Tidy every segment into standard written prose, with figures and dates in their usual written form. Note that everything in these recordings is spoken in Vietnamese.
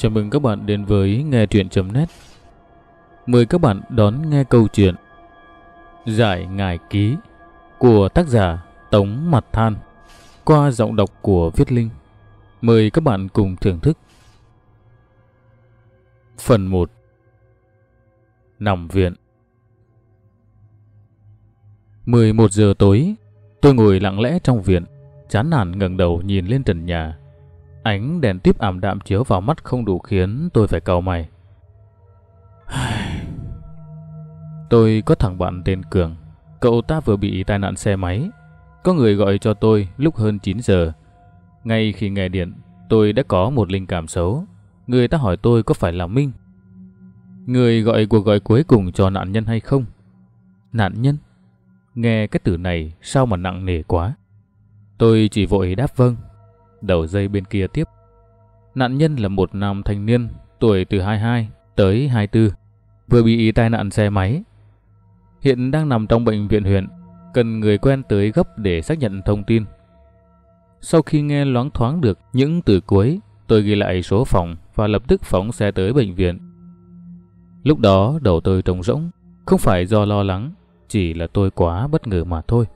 Chào mừng các bạn đến với nghe truyện.net. Mời các bạn đón nghe câu chuyện Giải Ngải Ký của tác giả Tống Mặt Than qua giọng đọc của Viết Linh. Mời các bạn cùng thưởng thức. Phần 1. Nằm viện. 11 giờ tối, tôi ngồi lặng lẽ trong viện, chán nản ngẩng đầu nhìn lên trần nhà. Ánh đèn tiếp ảm đạm chiếu vào mắt không đủ khiến tôi phải cau mày. Tôi có thằng bạn tên Cường. Cậu ta vừa bị tai nạn xe máy. Có người gọi cho tôi lúc hơn 9 giờ. Ngay khi nghe điện, tôi đã có một linh cảm xấu. Người ta hỏi tôi có phải là Minh, người gọi cuộc gọi cuối cùng cho nạn nhân hay không. Nạn nhân? Nghe cái từ này sao mà nặng nề quá. Tôi chỉ vội đáp vâng. Đầu dây bên kia tiếp. Nạn nhân là một nam thanh niên tuổi từ 22 tới 24, vừa bị tai nạn xe máy. Hiện đang nằm trong bệnh viện huyện, cần người quen tới gấp để xác nhận thông tin. Sau khi nghe loáng thoáng được những từ cuối, tôi ghi lại số phòng và lập tức phóng xe tới bệnh viện. Lúc đó đầu tôi trống rỗng, không phải do lo lắng, chỉ là tôi quá bất ngờ mà thôi.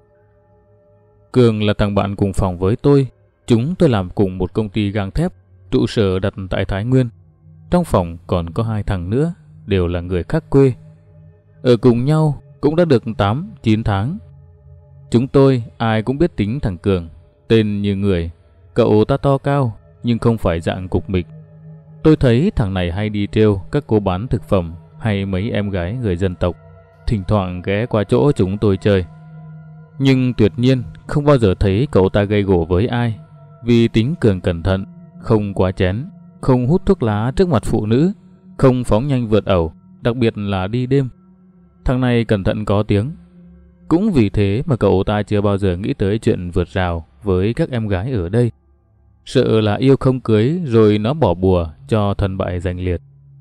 Cường là thằng bạn cùng phòng với tôi. Chúng tôi làm cùng một công ty gang thép, trụ sở đặt tại Thái Nguyên. Trong phòng còn có 2 thằng nữa, đều là người khác quê. Ở cùng nhau cũng đã được 8-9 tháng. Chúng tôi ai cũng biết tính thằng Cường, tên như người. Cậu ta to cao nhưng không phải dạng cục mịch. Tôi thấy thằng này hay đi trêu các cô bán thực phẩm hay mấy em gái người dân tộc, thỉnh thoảng ghé qua chỗ chúng tôi chơi. Nhưng tuyệt nhiên không bao giờ thấy cậu ta gây gổ với ai. Vì tính Cường cẩn thận, không quá chén, không hút thuốc lá trước mặt phụ nữ, không phóng nhanh vượt ẩu, đặc biệt là đi đêm. Thằng này cẩn thận có tiếng. Cũng vì thế mà cậu ta chưa bao giờ nghĩ tới chuyện vượt rào với các em gái ở đây. Sợ là yêu không cưới rồi nó bỏ bùa cho thân bại danh liệt.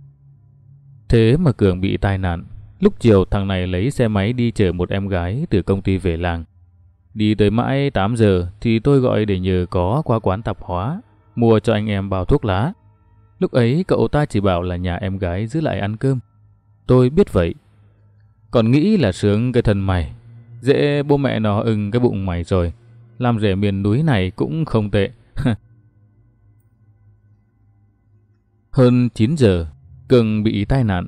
Thế mà Cường bị tai nạn. Lúc chiều thằng này lấy xe máy đi chở một em gái từ công ty về làng. Đi tới mãi 8 giờ thì tôi gọi để nhờ có qua quán tạp hóa, mua cho anh em bao thuốc lá. Lúc ấy cậu ta chỉ bảo là nhà em gái giữ lại ăn cơm. Tôi biết vậy. Còn nghĩ là sướng cái thân mày. Dễ bố mẹ nó ưng cái bụng mày rồi. Làm rể miền núi này cũng không tệ. Hơn 9 giờ, Cường bị tai nạn.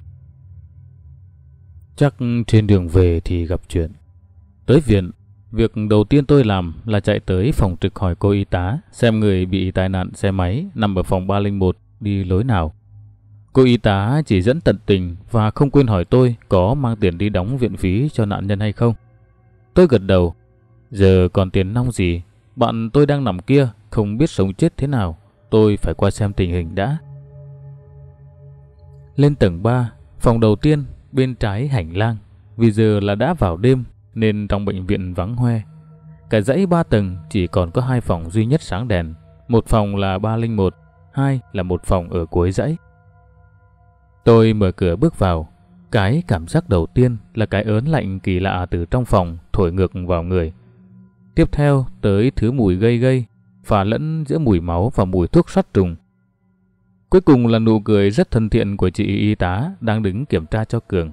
Chắc trên đường về thì gặp chuyện. Tới viện, việc đầu tiên tôi làm là chạy tới phòng trực hỏi cô y tá xem người bị tai nạn xe máy nằm ở phòng 301 đi lối nào. Cô y tá chỉ dẫn tận tình và không quên hỏi tôi có mang tiền đi đóng viện phí cho nạn nhân hay không. Tôi gật đầu. Giờ còn tiền nong gì, bạn tôi đang nằm kia không biết sống chết thế nào, tôi phải qua xem tình hình đã. Lên tầng 3, phòng đầu tiên bên trái hành lang. Vì giờ là đã vào đêm nên trong bệnh viện vắng hoe. Cả dãy 3 tầng chỉ còn có 2 phòng duy nhất sáng đèn. Một phòng là 301, 2 là một phòng ở cuối dãy. Tôi mở cửa bước vào. Cái cảm giác đầu tiên là cái ớn lạnh kỳ lạ từ trong phòng thổi ngược vào người. Tiếp theo tới thứ mùi gây gây, pha lẫn giữa mùi máu và mùi thuốc sát trùng. Cuối cùng là nụ cười rất thân thiện của chị y tá đang đứng kiểm tra cho Cường.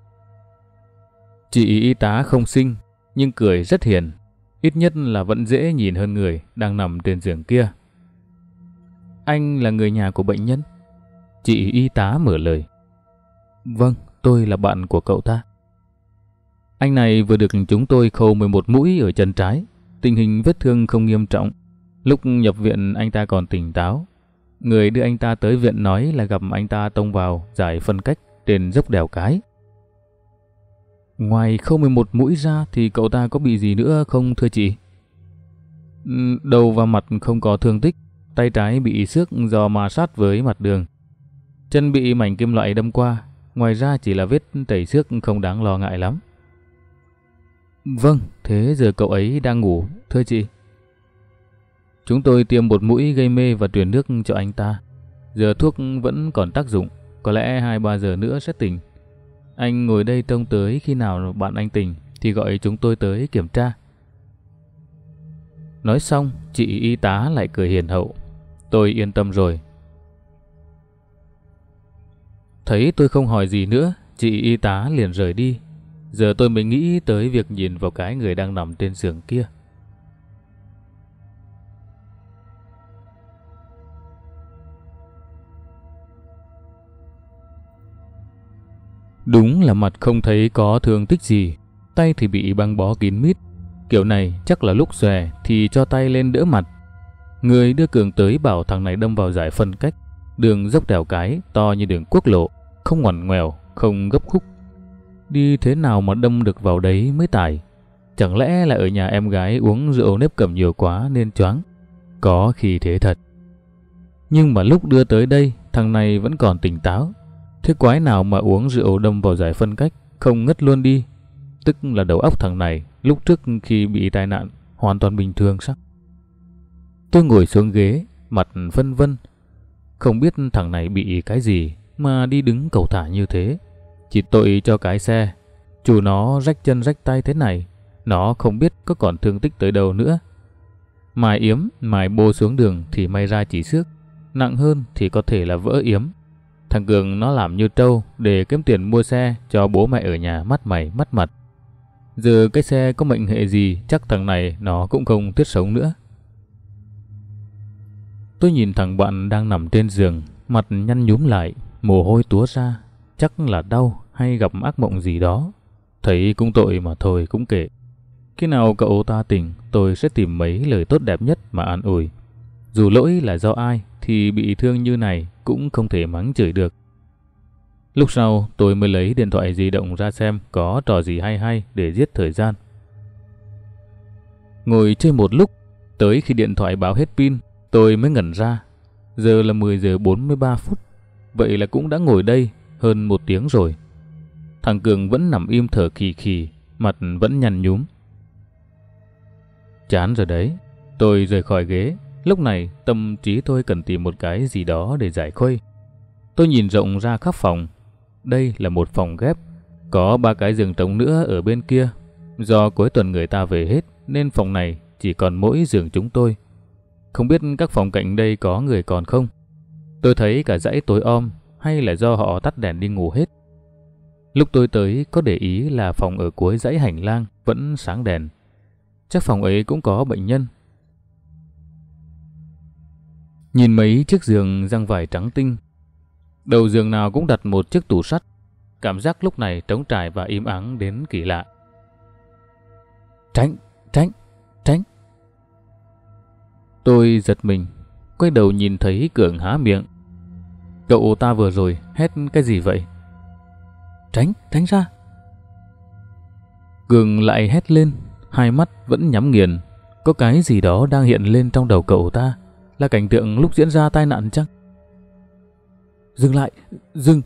Chị y tá không xinh, nhưng cười rất hiền. Ít nhất là vẫn dễ nhìn hơn người đang nằm trên giường kia. Anh là người nhà của bệnh nhân? Chị y tá mở lời. Vâng, tôi là bạn của cậu ta. Anh này vừa được chúng tôi khâu 11 mũi ở chân trái. Tình hình vết thương không nghiêm trọng. Lúc nhập viện anh ta còn tỉnh táo. Người đưa anh ta tới viện nói là gặp anh ta tông vào giải phân cách trên dốc đèo Cái. Ngoài khâu 11 mũi ra thì cậu ta có bị gì nữa không thưa chị? Đầu và mặt không có thương tích. Tay trái bị xước do ma sát với mặt đường. Chân bị mảnh kim loại đâm qua. Ngoài ra chỉ là vết tẩy xước không đáng lo ngại lắm. Vâng, thế giờ cậu ấy đang ngủ thưa chị. Chúng tôi tiêm một mũi gây mê và truyền nước cho anh ta. Giờ thuốc vẫn còn tác dụng. Có lẽ 2-3 giờ nữa sẽ tỉnh. Anh ngồi đây trông tới khi nào bạn anh tỉnh thì gọi chúng tôi tới kiểm tra. Nói xong, chị y tá lại cười hiền hậu. Tôi yên tâm rồi. Thấy tôi không hỏi gì nữa, chị y tá liền rời đi. Giờ tôi mới nghĩ tới việc nhìn vào cái người đang nằm trên giường kia. Đúng là mặt không thấy có thương tích gì, tay thì bị băng bó kín mít. Kiểu này chắc là lúc xòe thì cho tay lên đỡ mặt. Người đưa Cường tới bảo thằng này đâm vào giải phân cách. Đường dốc đèo cái to như đường quốc lộ, không ngoằn ngoèo, không gấp khúc. Đi thế nào mà đâm được vào đấy mới tải. Chẳng lẽ là ở nhà em gái uống rượu nếp cầm nhiều quá nên choáng? Có khi thế thật. Nhưng mà lúc đưa tới đây, thằng này vẫn còn tỉnh táo. Thế quái nào mà uống rượu đâm vào giải phân cách, không ngất luôn đi? Tức là đầu óc thằng này lúc trước khi bị tai nạn hoàn toàn bình thường sao? Tôi ngồi xuống ghế, mặt phân vân. Không biết thằng này bị cái gì mà đi đứng cầu thả như thế. Chỉ tội cho cái xe, chủ nó rách chân rách tay thế này, nó không biết có còn thương tích tới đâu nữa. Mài yếm, mài bô xuống đường thì may ra chỉ xước, nặng hơn thì có thể là vỡ yếm. Thằng Cường nó làm như trâu để kiếm tiền mua xe cho bố mẹ ở nhà mắt mày mắt mặt. Giờ cái xe có mệnh hệ gì chắc thằng này nó cũng không thiết sống nữa. Tôi nhìn thằng bạn đang nằm trên giường, mặt nhăn nhúm lại, mồ hôi túa ra, chắc là đau hay gặp ác mộng gì đó. Thấy cũng tội mà thôi cũng kệ. Khi nào cậu ta tỉnh, tôi sẽ tìm mấy lời tốt đẹp nhất mà an ủi. Dù lỗi là do ai thì bị thương như này cũng không thể mắng chửi được. Lúc sau tôi mới lấy điện thoại di động ra xem có trò gì hay hay để giết thời gian. Ngồi chơi một lúc, tới khi điện thoại báo hết pin, tôi mới ngẩn ra. Giờ là 10 giờ 43 phút, vậy là cũng đã ngồi đây hơn 1 tiếng rồi. Thằng Cường vẫn nằm im thở khì khì, mặt vẫn nhăn nhúm. Chán rồi đấy, tôi rời khỏi ghế. Lúc này tâm trí tôi cần tìm một cái gì đó để giải khuây. Tôi nhìn rộng ra khắp phòng. Đây là một phòng ghép, có 3 cái giường trống nữa ở bên kia. Do cuối tuần người ta về hết nên phòng này chỉ còn mỗi giường chúng tôi. Không biết các phòng cạnh đây có người còn không. Tôi thấy cả dãy tối om, hay là do họ tắt đèn đi ngủ hết. Lúc tôi tới có để ý là phòng ở cuối dãy hành lang vẫn sáng đèn. Chắc phòng ấy cũng có bệnh nhân. Nhìn mấy chiếc giường giăng vải trắng tinh, đầu giường nào cũng đặt một chiếc tủ sắt. Cảm giác lúc này trống trải và im ắng đến kỳ lạ. Tránh, tránh, tránh. Tôi giật mình, quay đầu nhìn thấy Cường há miệng. Cậu ta vừa rồi hét cái gì vậy? Tránh, tránh ra. Cường lại hét lên, hai mắt vẫn nhắm nghiền. Có cái gì đó đang hiện lên trong đầu cậu ta. Là cảnh tượng lúc diễn ra tai nạn chắc. Dừng lại, dừng.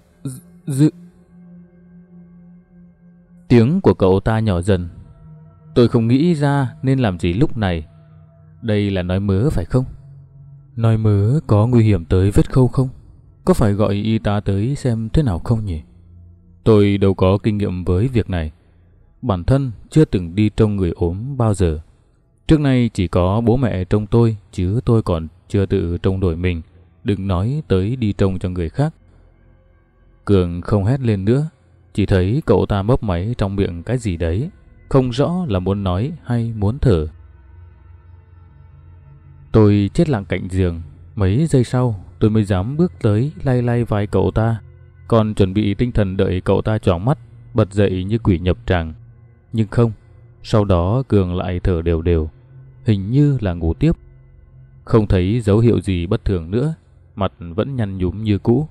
Tiếng của cậu ta nhỏ dần. Tôi không nghĩ ra nên làm gì lúc này. Đây là nói mớ phải không? Nói mớ có nguy hiểm tới vết khâu không? Có phải gọi y tá tới xem thế nào không nhỉ? Tôi đâu có kinh nghiệm với việc này. Bản thân chưa từng đi trông người ốm bao giờ. Trước nay chỉ có bố mẹ trông tôi, chứ tôi còn chưa tự trông đổi mình. Đừng nói tới đi trông cho người khác. Cường không hét lên nữa. Chỉ thấy cậu ta mấp máy trong miệng cái gì đấy, không rõ là muốn nói hay muốn thở. Tôi chết lặng cạnh giường. Mấy giây sau tôi mới dám bước tới lay lay vai cậu ta. Còn chuẩn bị tinh thần đợi cậu ta choáng mắt, bật dậy như quỷ nhập tràng. Nhưng không. Sau đó Cường lại thở đều đều, hình như là ngủ tiếp. Không thấy dấu hiệu gì bất thường nữa, mặt vẫn nhăn nhúm như cũ.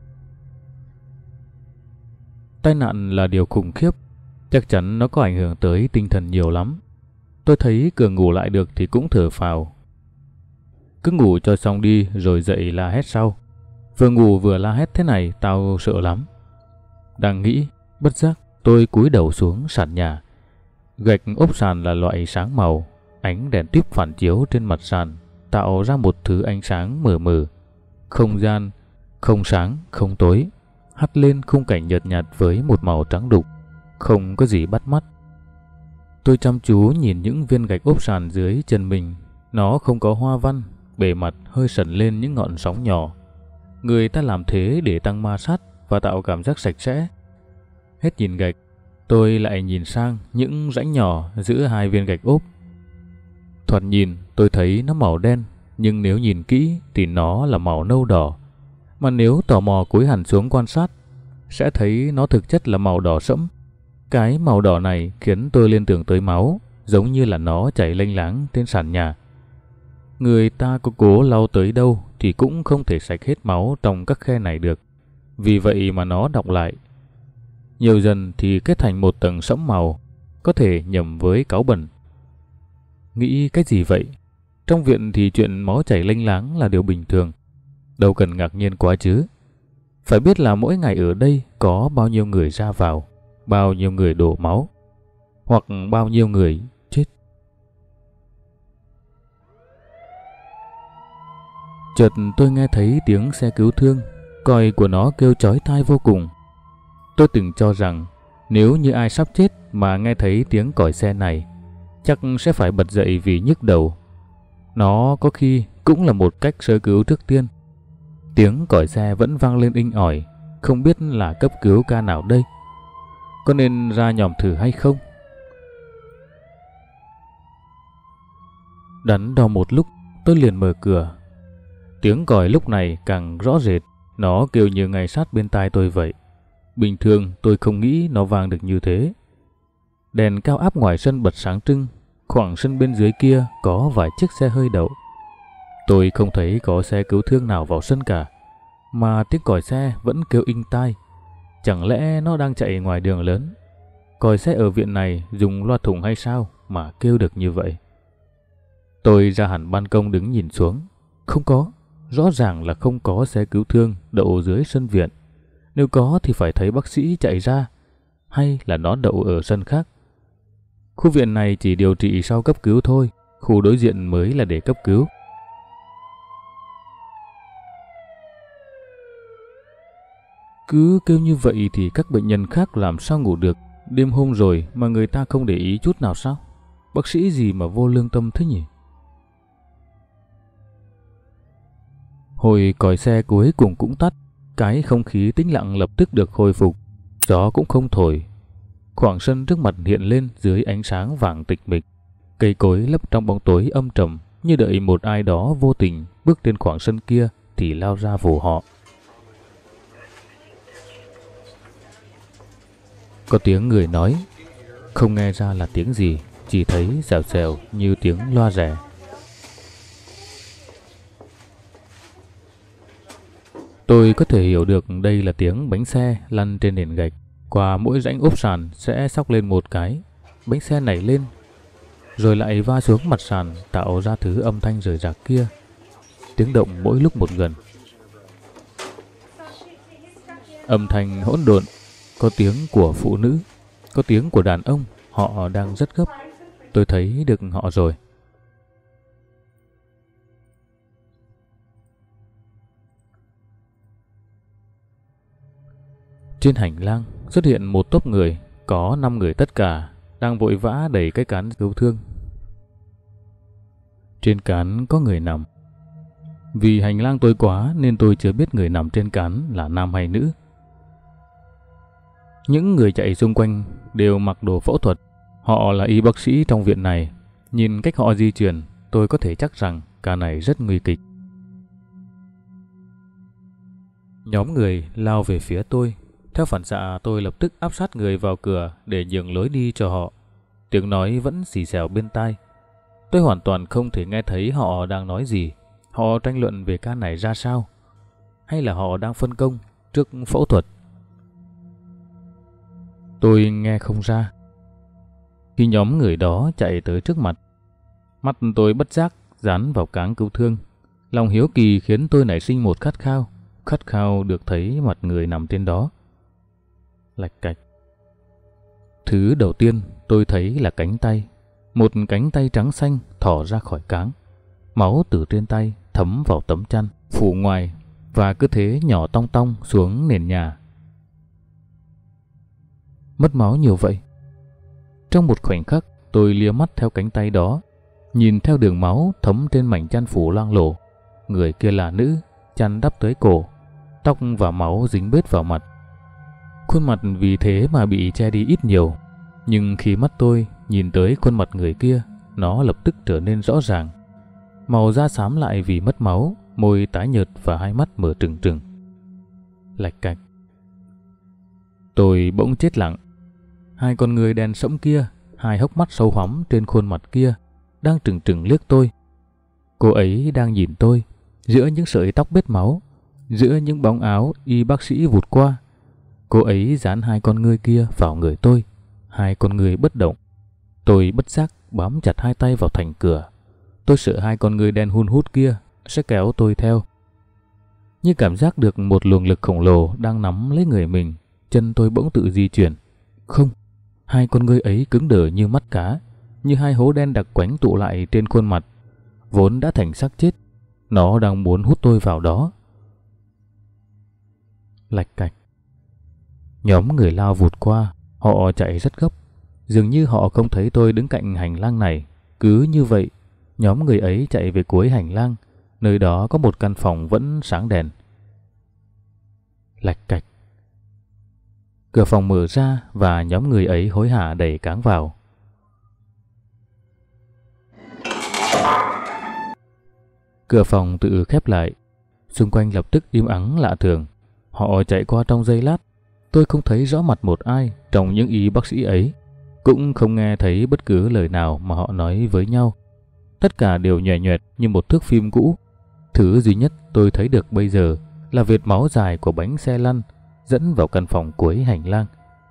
Tai nạn là điều khủng khiếp, chắc chắn nó có ảnh hưởng tới tinh thần nhiều lắm. Tôi thấy Cường ngủ lại được thì cũng thở phào. Cứ ngủ cho xong đi rồi dậy la hét sau. Vừa ngủ vừa la hét thế này tao sợ lắm. Đang nghĩ, bất giác tôi cúi đầu xuống sàn nhà. Gạch ốp sàn là loại sáng màu, ánh đèn tuýp phản chiếu trên mặt sàn tạo ra một thứ ánh sáng mờ mờ. Không gian không sáng không tối, hắt lên khung cảnh nhợt nhạt với một màu trắng đục, không có gì bắt mắt. Tôi chăm chú nhìn những viên gạch ốp sàn dưới chân mình. Nó không có hoa văn, bề mặt hơi sẩn lên những ngọn sóng nhỏ. Người ta làm thế để tăng ma sát và tạo cảm giác sạch sẽ. Hết nhìn gạch, tôi lại nhìn sang những rãnh nhỏ giữa hai viên gạch ốp. Thoạt nhìn tôi thấy nó màu đen, nhưng nếu nhìn kỹ thì nó là màu nâu đỏ. Mà nếu tò mò cúi hẳn xuống quan sát, sẽ thấy nó thực chất là màu đỏ sẫm. Cái màu đỏ này khiến tôi liên tưởng tới máu, giống như là nó chảy lênh láng trên sàn nhà. Người ta có cố lau tới đâu thì cũng không thể sạch hết máu trong các khe này được. Vì vậy mà nó đọng lại. Nhiều dần thì kết thành một tầng sẫm màu, có thể nhầm với cáu bẩn. Nghĩ cái gì vậy? Trong viện thì chuyện máu chảy lênh láng là điều bình thường. Đâu cần ngạc nhiên quá chứ. Phải biết là mỗi ngày ở đây có bao nhiêu người ra vào, bao nhiêu người đổ máu, hoặc bao nhiêu người chết. Chợt tôi nghe thấy tiếng xe cứu thương, còi của nó kêu chói tai vô cùng. Tôi từng cho rằng nếu như ai sắp chết mà nghe thấy tiếng còi xe này, chắc sẽ phải bật dậy vì nhức đầu. Nó có khi cũng là một cách sơ cứu trước tiên. Tiếng còi xe vẫn vang lên inh ỏi, không biết là cấp cứu ca nào đây. Có nên ra nhòm thử hay không? Đắn đo một lúc, tôi liền mở cửa. Tiếng còi lúc này càng rõ rệt, nó kêu như ngay sát bên tai tôi vậy. Bình thường tôi không nghĩ nó vang được như thế. Đèn cao áp ngoài sân bật sáng trưng, khoảng sân bên dưới kia có vài chiếc xe hơi đậu. Tôi không thấy có xe cứu thương nào vào sân cả, mà tiếng còi xe vẫn kêu inh tai. Chẳng lẽ nó đang chạy ngoài đường lớn? Còi xe ở viện này dùng loa thùng hay sao mà kêu được như vậy? Tôi ra hẳn ban công đứng nhìn xuống. Không có, rõ ràng là không có xe cứu thương đậu dưới sân viện. Nếu có thì phải thấy bác sĩ chạy ra, hay là nó đậu ở sân khác. Khu viện này chỉ điều trị sau cấp cứu thôi, khu đối diện mới là để cấp cứu. Cứ kêu như vậy thì các bệnh nhân khác làm sao ngủ được? Đêm hôm rồi mà người ta không để ý chút nào sao? Bác sĩ gì mà vô lương tâm thế nhỉ? Hồi còi xe cuối cùng cũng tắt, cái không khí tĩnh lặng lập tức được khôi phục. Gió cũng không thổi. Khoảng sân trước mặt hiện lên dưới ánh sáng vàng tịch mịch. Cây cối lấp trong bóng tối âm trầm, như đợi một ai đó vô tình bước lên khoảng sân kia thì lao ra vồ họ. Có tiếng người nói, không nghe ra là tiếng gì, chỉ thấy xèo xèo như tiếng loa rè. Tôi có thể hiểu được đây là tiếng bánh xe lăn trên nền gạch. Qua mỗi rãnh ốp sàn sẽ xóc lên một cái. Bánh xe nảy lên, rồi lại va xuống mặt sàn tạo ra thứ âm thanh rời rạc kia. Tiếng động mỗi lúc một gần. Âm thanh hỗn độn, có tiếng của phụ nữ, có tiếng của đàn ông, họ đang rất gấp. Tôi thấy được họ rồi. Trên hành lang xuất hiện một tốp người, có 5 người tất cả, đang vội vã đẩy cái cán cứu thương. Trên cán có người nằm. Vì hành lang tối quá nên tôi chưa biết người nằm trên cán là nam hay nữ. Những người chạy xung quanh đều mặc đồ phẫu thuật. Họ là y bác sĩ trong viện này. Nhìn cách họ di chuyển, tôi có thể chắc rằng ca này rất nguy kịch. Nhóm người lao về phía tôi. Theo phản xạ tôi lập tức áp sát người vào cửa để nhường lối đi cho họ. Tiếng nói vẫn xì xèo bên tai. Tôi hoàn toàn không thể nghe thấy họ đang nói gì. Họ tranh luận về ca này ra sao? Hay là họ đang phân công trước phẫu thuật? Tôi nghe không ra. Khi nhóm người đó chạy tới trước mặt, mắt tôi bất giác dán vào cáng cứu thương. Lòng hiếu kỳ khiến tôi nảy sinh một khát khao được thấy mặt người nằm trên đó. Lạch cạch. Thứ đầu tiên tôi thấy là cánh tay. Một cánh tay trắng xanh thỏ ra khỏi cáng. Máu từ trên tay thấm vào tấm chăn phủ ngoài và cứ thế nhỏ tong tong xuống nền nhà. Mất máu nhiều vậy. Trong một khoảnh khắc tôi lia mắt theo cánh tay đó, nhìn theo đường máu thấm trên mảnh chăn phủ loang lổ. Người kia là nữ, chăn đắp tới cổ, tóc và máu dính bết vào mặt. Khuôn mặt vì thế mà bị che đi ít nhiều, nhưng khi mắt tôi nhìn tới khuôn mặt người kia, nó lập tức trở nên rõ ràng. Màu da xám lại vì mất máu, môi tái nhợt và hai mắt mở trừng trừng. Lạch cạch. Tôi bỗng chết lặng. Hai con người đen sẫm kia, hai hốc mắt sâu hoắm trên khuôn mặt kia, đang trừng trừng liếc tôi. Cô ấy đang nhìn tôi, giữa những sợi tóc bết máu, giữa những bóng áo y bác sĩ vụt qua. Cô ấy dán hai con ngươi kia vào người tôi, hai con ngươi bất động. Tôi bất giác bám chặt hai tay vào thành cửa. Tôi sợ hai con ngươi đen hun hút kia sẽ kéo tôi theo. Như cảm giác được một luồng lực khổng lồ đang nắm lấy người mình, chân tôi bỗng tự di chuyển. Không, hai con ngươi ấy cứng đờ như mắt cá, như hai hố đen đặc quánh tụ lại trên khuôn mặt, vốn đã thành xác chết. Nó đang muốn hút tôi vào đó. Lạch cạch. Nhóm người lao vụt qua, họ chạy rất gấp. Dường như họ không thấy tôi đứng cạnh hành lang này. Cứ như vậy, nhóm người ấy chạy về cuối hành lang, nơi đó có một căn phòng vẫn sáng đèn. Lạch cạch. Cửa phòng mở ra và nhóm người ấy hối hả đẩy cáng vào. Cửa phòng tự khép lại. Xung quanh lập tức im ắng lạ thường. Họ chạy qua trong giây lát. Tôi không thấy rõ mặt một ai trong những y bác sĩ ấy, cũng không nghe thấy bất cứ lời nào mà họ nói với nhau. Tất cả đều nhòe nhoẹt như một thước phim cũ. Thứ duy nhất tôi thấy được bây giờ là vệt máu dài của bánh xe lăn dẫn vào căn phòng cuối hành lang.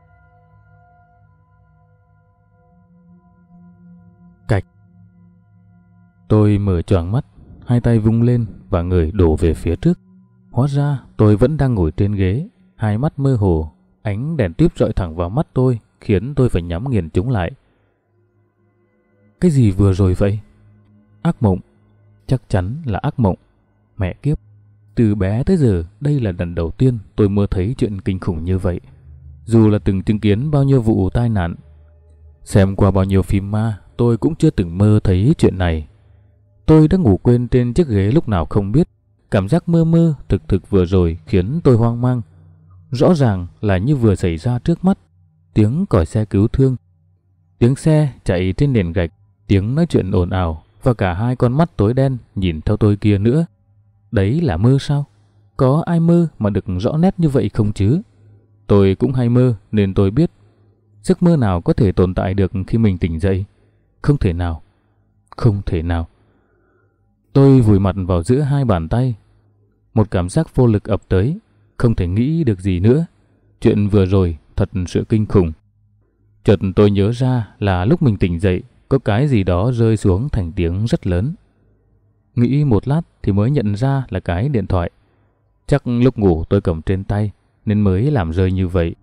Cạch. Tôi mở choàng mắt, hai tay vung lên và người đổ về phía trước. Hóa ra tôi vẫn đang ngồi trên ghế, hai mắt mơ hồ, ánh đèn típ rọi thẳng vào mắt tôi, khiến tôi phải nhắm nghiền chúng lại. Cái gì vừa rồi vậy? Ác mộng. Chắc chắn là ác mộng. Mẹ kiếp. Từ bé tới giờ, đây là lần đầu tiên tôi mơ thấy chuyện kinh khủng như vậy. Dù là từng chứng kiến bao nhiêu vụ tai nạn, xem qua bao nhiêu phim ma, tôi cũng chưa từng mơ thấy chuyện này. Tôi đã ngủ quên trên chiếc ghế lúc nào không biết. Cảm giác mơ mơ thực vừa rồi khiến tôi hoang mang. Rõ ràng là như vừa xảy ra trước mắt. Tiếng còi xe cứu thương, tiếng xe chạy trên nền gạch, tiếng nói chuyện ồn ào và cả hai con mắt tối đen nhìn theo tôi kia nữa. Đấy là mơ sao? Có ai mơ mà được rõ nét như vậy không chứ? Tôi cũng hay mơ nên tôi biết. Giấc mơ nào có thể tồn tại được khi mình tỉnh dậy? Không thể nào. Không thể nào. Tôi vùi mặt vào giữa hai bàn tay. Một cảm giác vô lực ập tới, không thể nghĩ được gì nữa. Chuyện vừa rồi thật sự kinh khủng. Chợt tôi nhớ ra là lúc mình tỉnh dậy, có cái gì đó rơi xuống thành tiếng rất lớn. Nghĩ một lát thì mới nhận ra là cái điện thoại. Chắc lúc ngủ tôi cầm trên tay nên mới làm rơi như vậy.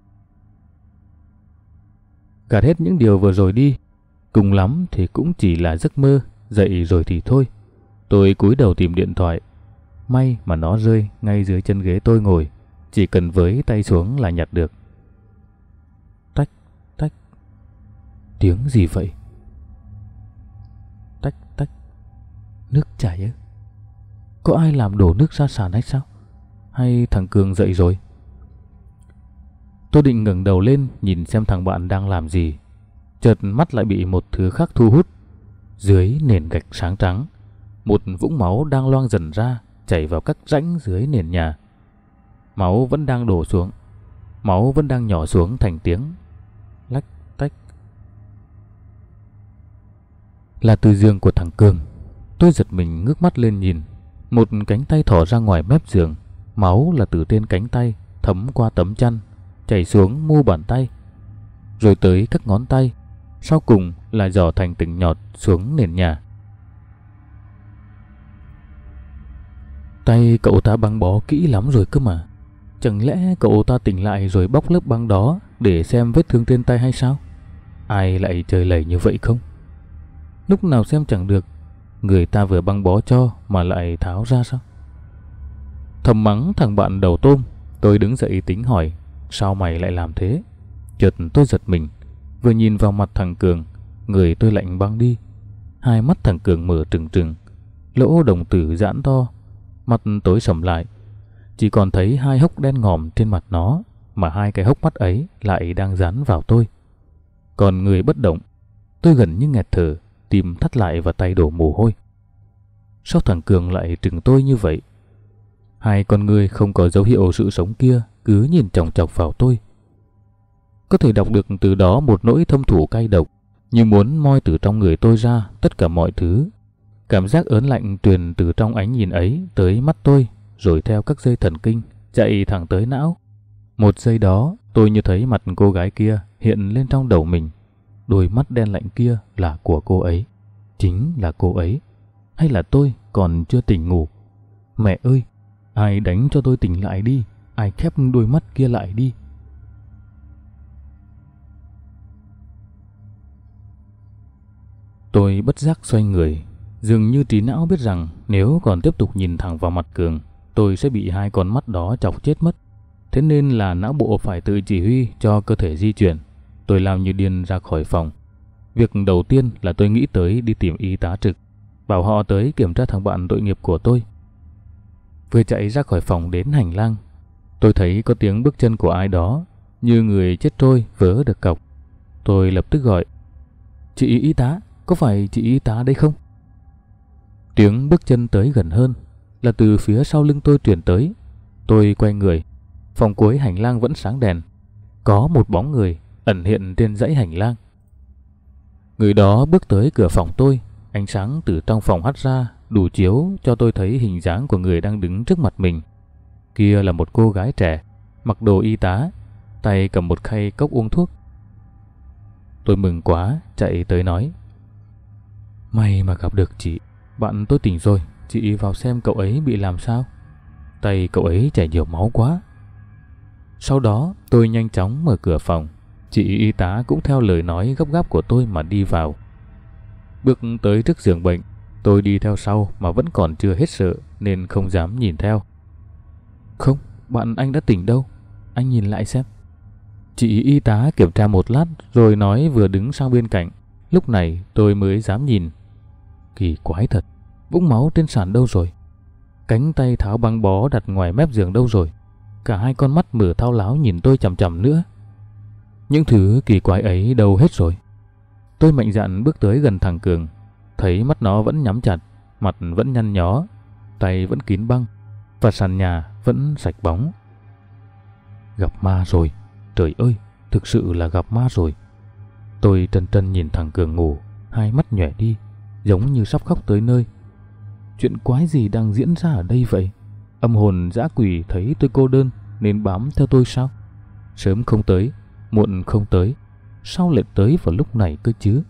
Gạt hết những điều vừa rồi đi, cùng lắm thì cũng chỉ là giấc mơ, dậy rồi thì thôi. Tôi cúi đầu tìm điện thoại. May mà nó rơi ngay dưới chân ghế tôi ngồi, chỉ cần với tay xuống là nhặt được. Tách, tách. Tiếng gì vậy? Tách, tách. Nước chảy ư? Có ai làm đổ nước ra sàn hay sao? Hay thằng Cường dậy rồi? Tôi định ngẩng đầu lên nhìn xem thằng bạn đang làm gì. Chợt mắt lại bị một thứ khác thu hút. Dưới nền gạch sáng trắng, một vũng máu đang loang dần ra, chảy vào các rãnh dưới nền nhà. Máu vẫn đang đổ xuống, máu vẫn đang nhỏ xuống thành tiếng lách tách. Là từ giường của thằng Cường. Tôi giật mình ngước mắt lên nhìn. Một cánh tay thò ra ngoài mép giường. Máu là từ trên cánh tay thấm qua tấm chăn, chảy xuống mu bàn tay, rồi tới các ngón tay, sau cùng là giò thành từng nhọt xuống nền nhà. Tay cậu ta băng bó kỹ lắm rồi cơ mà. Chẳng lẽ cậu ta tỉnh lại rồi bóc lớp băng đó để xem vết thương trên tay hay sao? Ai lại chơi lầy như vậy không? Lúc nào xem chẳng được, người ta vừa băng bó cho mà lại tháo ra sao? Thầm mắng thằng bạn đầu tôm. Tôi đứng dậy tính hỏi, sao mày lại làm thế? Chợt tôi giật mình, vừa nhìn vào mặt thằng Cường, người tôi lạnh băng đi. Hai mắt thằng Cường mở trừng trừng, lỗ đồng tử giãn to, mặt tối sầm lại, chỉ còn thấy hai hốc đen ngòm trên mặt nó, mà hai cái hốc mắt ấy lại đang dán vào tôi. Còn người bất động, tôi gần như nghẹt thở, tim thắt lại và tay đổ mồ hôi. Sao thằng Cường lại trừng tôi như vậy? Hai con người không có dấu hiệu sự sống kia cứ nhìn chòng chọc vào tôi. Có thể đọc được từ đó một nỗi thâm thù cay độc, như muốn moi từ trong người tôi ra tất cả mọi thứ. Cảm giác ớn lạnh truyền từ trong ánh nhìn ấy tới mắt tôi, rồi theo các dây thần kinh chạy thẳng tới não. Một giây đó, tôi như thấy mặt cô gái kia hiện lên trong đầu mình. Đôi mắt đen lạnh kia là của cô ấy. Chính là cô ấy. Hay là tôi còn chưa tỉnh ngủ? Mẹ ơi, ai đánh cho tôi tỉnh lại đi. Ai khép đôi mắt kia lại đi. Tôi bất giác xoay người. Dường như trí não biết rằng nếu còn tiếp tục nhìn thẳng vào mặt Cường, tôi sẽ bị hai con mắt đó chọc chết mất. Thế nên là não bộ phải tự chỉ huy cho cơ thể di chuyển. Tôi lao như điên ra khỏi phòng. Việc đầu tiên là tôi nghĩ tới đi tìm y tá trực, bảo họ tới kiểm tra thằng bạn tội nghiệp của tôi. Vừa chạy ra khỏi phòng đến hành lang, tôi thấy có tiếng bước chân của ai đó, như người chết trôi vớ được cọc. Tôi lập tức gọi: "Chị y tá, có phải chị y tá đây không?" Tiếng bước chân tới gần hơn, là từ phía sau lưng tôi truyền tới. Tôi quay người, phòng cuối hành lang vẫn sáng đèn. Có một bóng người ẩn hiện trên dãy hành lang. Người đó bước tới cửa phòng tôi, ánh sáng từ trong phòng hắt ra đủ chiếu cho tôi thấy hình dáng của người đang đứng trước mặt mình. Kia là một cô gái trẻ, mặc đồ y tá, tay cầm một khay cốc uống thuốc. Tôi mừng quá, chạy tới nói: "May mà gặp được chị. Bạn tôi tỉnh rồi, chị vào xem cậu ấy bị làm sao. Tay cậu ấy chảy nhiều máu quá." Sau đó tôi nhanh chóng mở cửa phòng. Chị y tá cũng theo lời nói gấp gáp của tôi mà đi vào. Bước tới trước giường bệnh, tôi đi theo sau mà vẫn còn chưa hết sợ nên không dám nhìn theo. "Không, bạn anh đã tỉnh đâu, anh nhìn lại xem." Chị y tá kiểm tra một lát rồi nói vừa đứng sang bên cạnh. Lúc này tôi mới dám nhìn. Kỳ quái thật, vũng máu trên sàn đâu rồi? Cánh tay tháo băng bó đặt ngoài mép giường đâu rồi? Cả hai con mắt mở thao láo nhìn tôi chằm chằm nữa. Những thứ kỳ quái ấy đâu hết rồi? Tôi mạnh dạn bước tới gần thằng Cường, thấy mắt nó vẫn nhắm chặt, mặt vẫn nhăn nhó, tay vẫn kín băng, và sàn nhà vẫn sạch bóng. Gặp ma rồi, trời ơi, thực sự là gặp ma rồi. Tôi trân trân nhìn thằng Cường ngủ, hai mắt nhòe đi, giống như sắp khóc tới nơi. Chuyện quái gì đang diễn ra ở đây vậy? Âm hồn dã quỷ thấy tôi cô đơn nên bám theo tôi sao? Sớm không tới, muộn không tới, sao lại tới vào lúc này cơ chứ?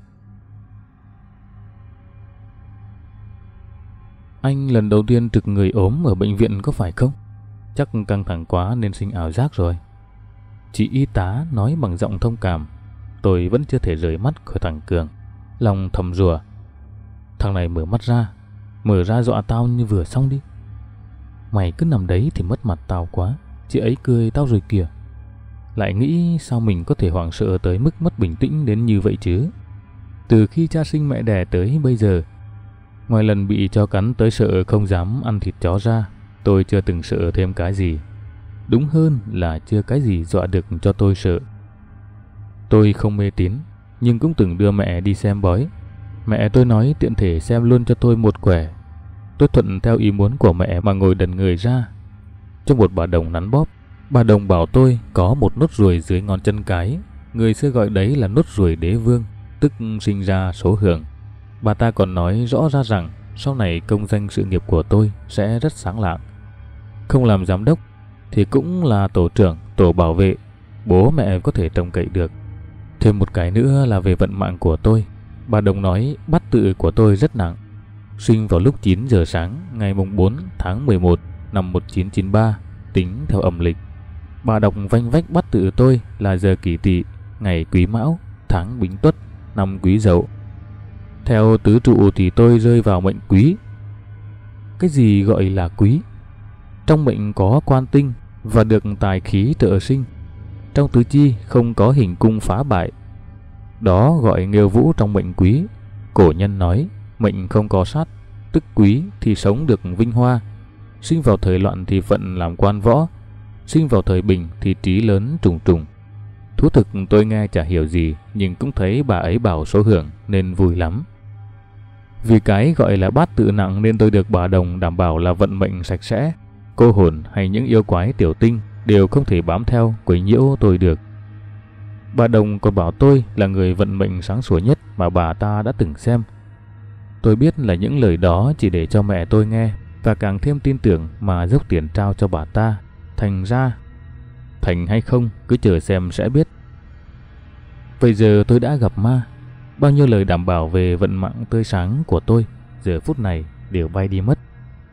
Anh lần đầu tiên trực người ốm ở bệnh viện có phải không? Chắc căng thẳng quá nên sinh ảo giác rồi. Chị y tá nói bằng giọng thông cảm. Tôi vẫn chưa thể rời mắt khỏi thằng Cường, lòng thầm rủa: thằng này mở ra dọa tao như vừa xong đi. Mày cứ nằm đấy thì mất mặt tao quá, chị ấy cười tao rồi kìa. Lại nghĩ sao mình có thể hoảng sợ tới mức mất bình tĩnh đến như vậy chứ? Từ khi cha sinh mẹ đẻ tới bây giờ, ngoài lần bị chó cắn tới sợ không dám ăn thịt chó ra, tôi chưa từng sợ thêm cái gì. Đúng hơn là chưa cái gì dọa được cho tôi sợ. Tôi không mê tín, nhưng cũng từng đưa mẹ đi xem bói. Mẹ tôi nói tiện thể xem luôn cho tôi một quẻ. Tôi thuận theo ý muốn của mẹ mà ngồi đần người ra cho một bà đồng nắn bóp. Bà đồng bảo tôi có một nốt ruồi dưới ngón chân cái, người xưa gọi đấy là nốt ruồi đế vương, tức sinh ra số hưởng. Bà ta còn nói rõ ra rằng sau này công danh sự nghiệp của tôi sẽ rất sáng lạng. Không làm giám đốc thì cũng là tổ trưởng, tổ bảo vệ, bố mẹ có thể trông cậy được. Thêm một cái nữa là về vận mạng của tôi. Bà đồng nói bát tự của tôi rất nặng. Sinh vào lúc 9 giờ sáng ngày mùng 4 tháng 11 năm 1993 tính theo âm lịch. Bà đọc vanh vách bát tự tôi là giờ Kỷ Tỵ, ngày Quý Mão, tháng Bính Tuất, năm Quý Dậu. Theo tứ trụ thì tôi rơi vào mệnh Quý. Cái gì gọi là Quý? Trong mệnh có quan tinh và được tài khí trợ sinh. Trong tứ chi không có hình cung phá bại, đó gọi nghêu vũ trong mệnh Quý. Cổ nhân nói mệnh không có sát, tức Quý thì sống được vinh hoa. Sinh vào thời loạn thì phận làm quan võ, Sinh vào thời Bình thì trí lớn trùng trùng. Thú thực tôi nghe chả hiểu gì, nhưng cũng thấy bà ấy bảo số hưởng nên vui lắm. Vì cái gọi là bát tự nặng nên tôi được bà Đồng đảm bảo là vận mệnh sạch sẽ. Cô hồn hay những yêu quái tiểu tinh đều không thể bám theo quấy nhiễu tôi được. Bà Đồng còn bảo tôi là người vận mệnh sáng sủa nhất mà bà ta đã từng xem. Tôi biết là những lời đó chỉ để cho mẹ tôi nghe, và càng thêm tin tưởng mà dốc tiền trao cho bà ta. Thành ra, thành hay không cứ chờ xem sẽ biết. Bây giờ tôi đã gặp ma. Bao nhiêu lời đảm bảo về vận mạng tươi sáng của tôi giờ phút này đều bay đi mất.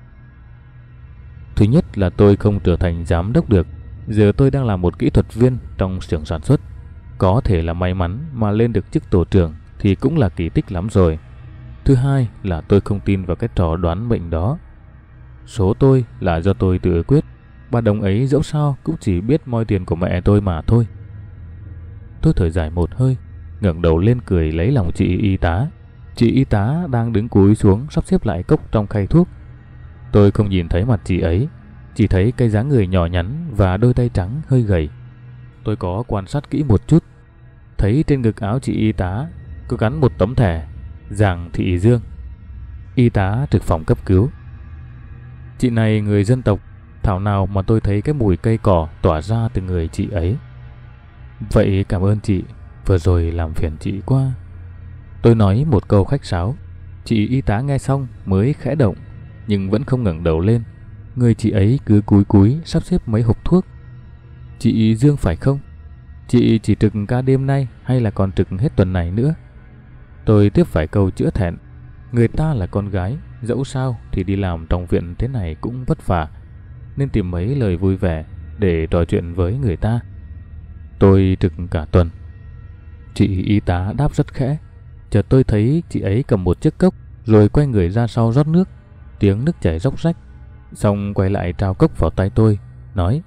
Thứ nhất là tôi không trở thành giám đốc được. Giờ tôi đang là một kỹ thuật viên trong xưởng sản xuất. Có thể là may mắn mà lên được chức tổ trưởng thì cũng là kỳ tích lắm rồi. Thứ hai là tôi không tin vào cái trò đoán mệnh đó. Số tôi là do tôi tự quyết. Bà Đồng ấy dẫu sao cũng chỉ biết moi tiền của mẹ tôi mà thôi. Tôi thở dài một hơi, ngẩng đầu lên cười lấy lòng chị y tá. Chị y tá đang đứng cúi xuống sắp xếp lại cốc trong khay thuốc. Tôi không nhìn thấy mặt chị ấy, chỉ thấy cái dáng người nhỏ nhắn và đôi tay trắng hơi gầy. Tôi có quan sát kỹ một chút, thấy trên ngực áo chị y tá có gắn một tấm thẻ Giàng Thị Dương, y tá trực phòng cấp cứu. Chị này người dân tộc, thảo nào mà tôi thấy cái mùi cây cỏ tỏa ra từ người chị ấy. Vậy cảm ơn chị, vừa rồi làm phiền chị quá. Tôi nói một câu khách sáo. Chị y tá nghe xong mới khẽ động, nhưng vẫn không ngẩng đầu lên. Người chị ấy cứ cúi cúi sắp xếp mấy hộp thuốc. Chị Dương phải không? Chị chỉ trực ca đêm nay hay là còn trực hết tuần này nữa? Tôi tiếp phải câu chữa thẹn. Người ta là con gái, dẫu sao thì đi làm trong viện thế này cũng vất vả, nên tìm mấy lời vui vẻ để trò chuyện với người ta. Tôi trực cả tuần. Chị y tá đáp rất khẽ. Chợt tôi thấy chị ấy cầm một chiếc cốc rồi quay người ra sau rót nước. Tiếng nước chảy róc rách. Xong quay lại trao cốc vào tay tôi, nói: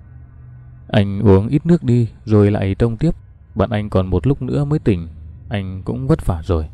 Anh uống ít nước đi rồi lại trông tiếp. Bạn anh còn một lúc nữa mới tỉnh. Anh cũng vất vả rồi.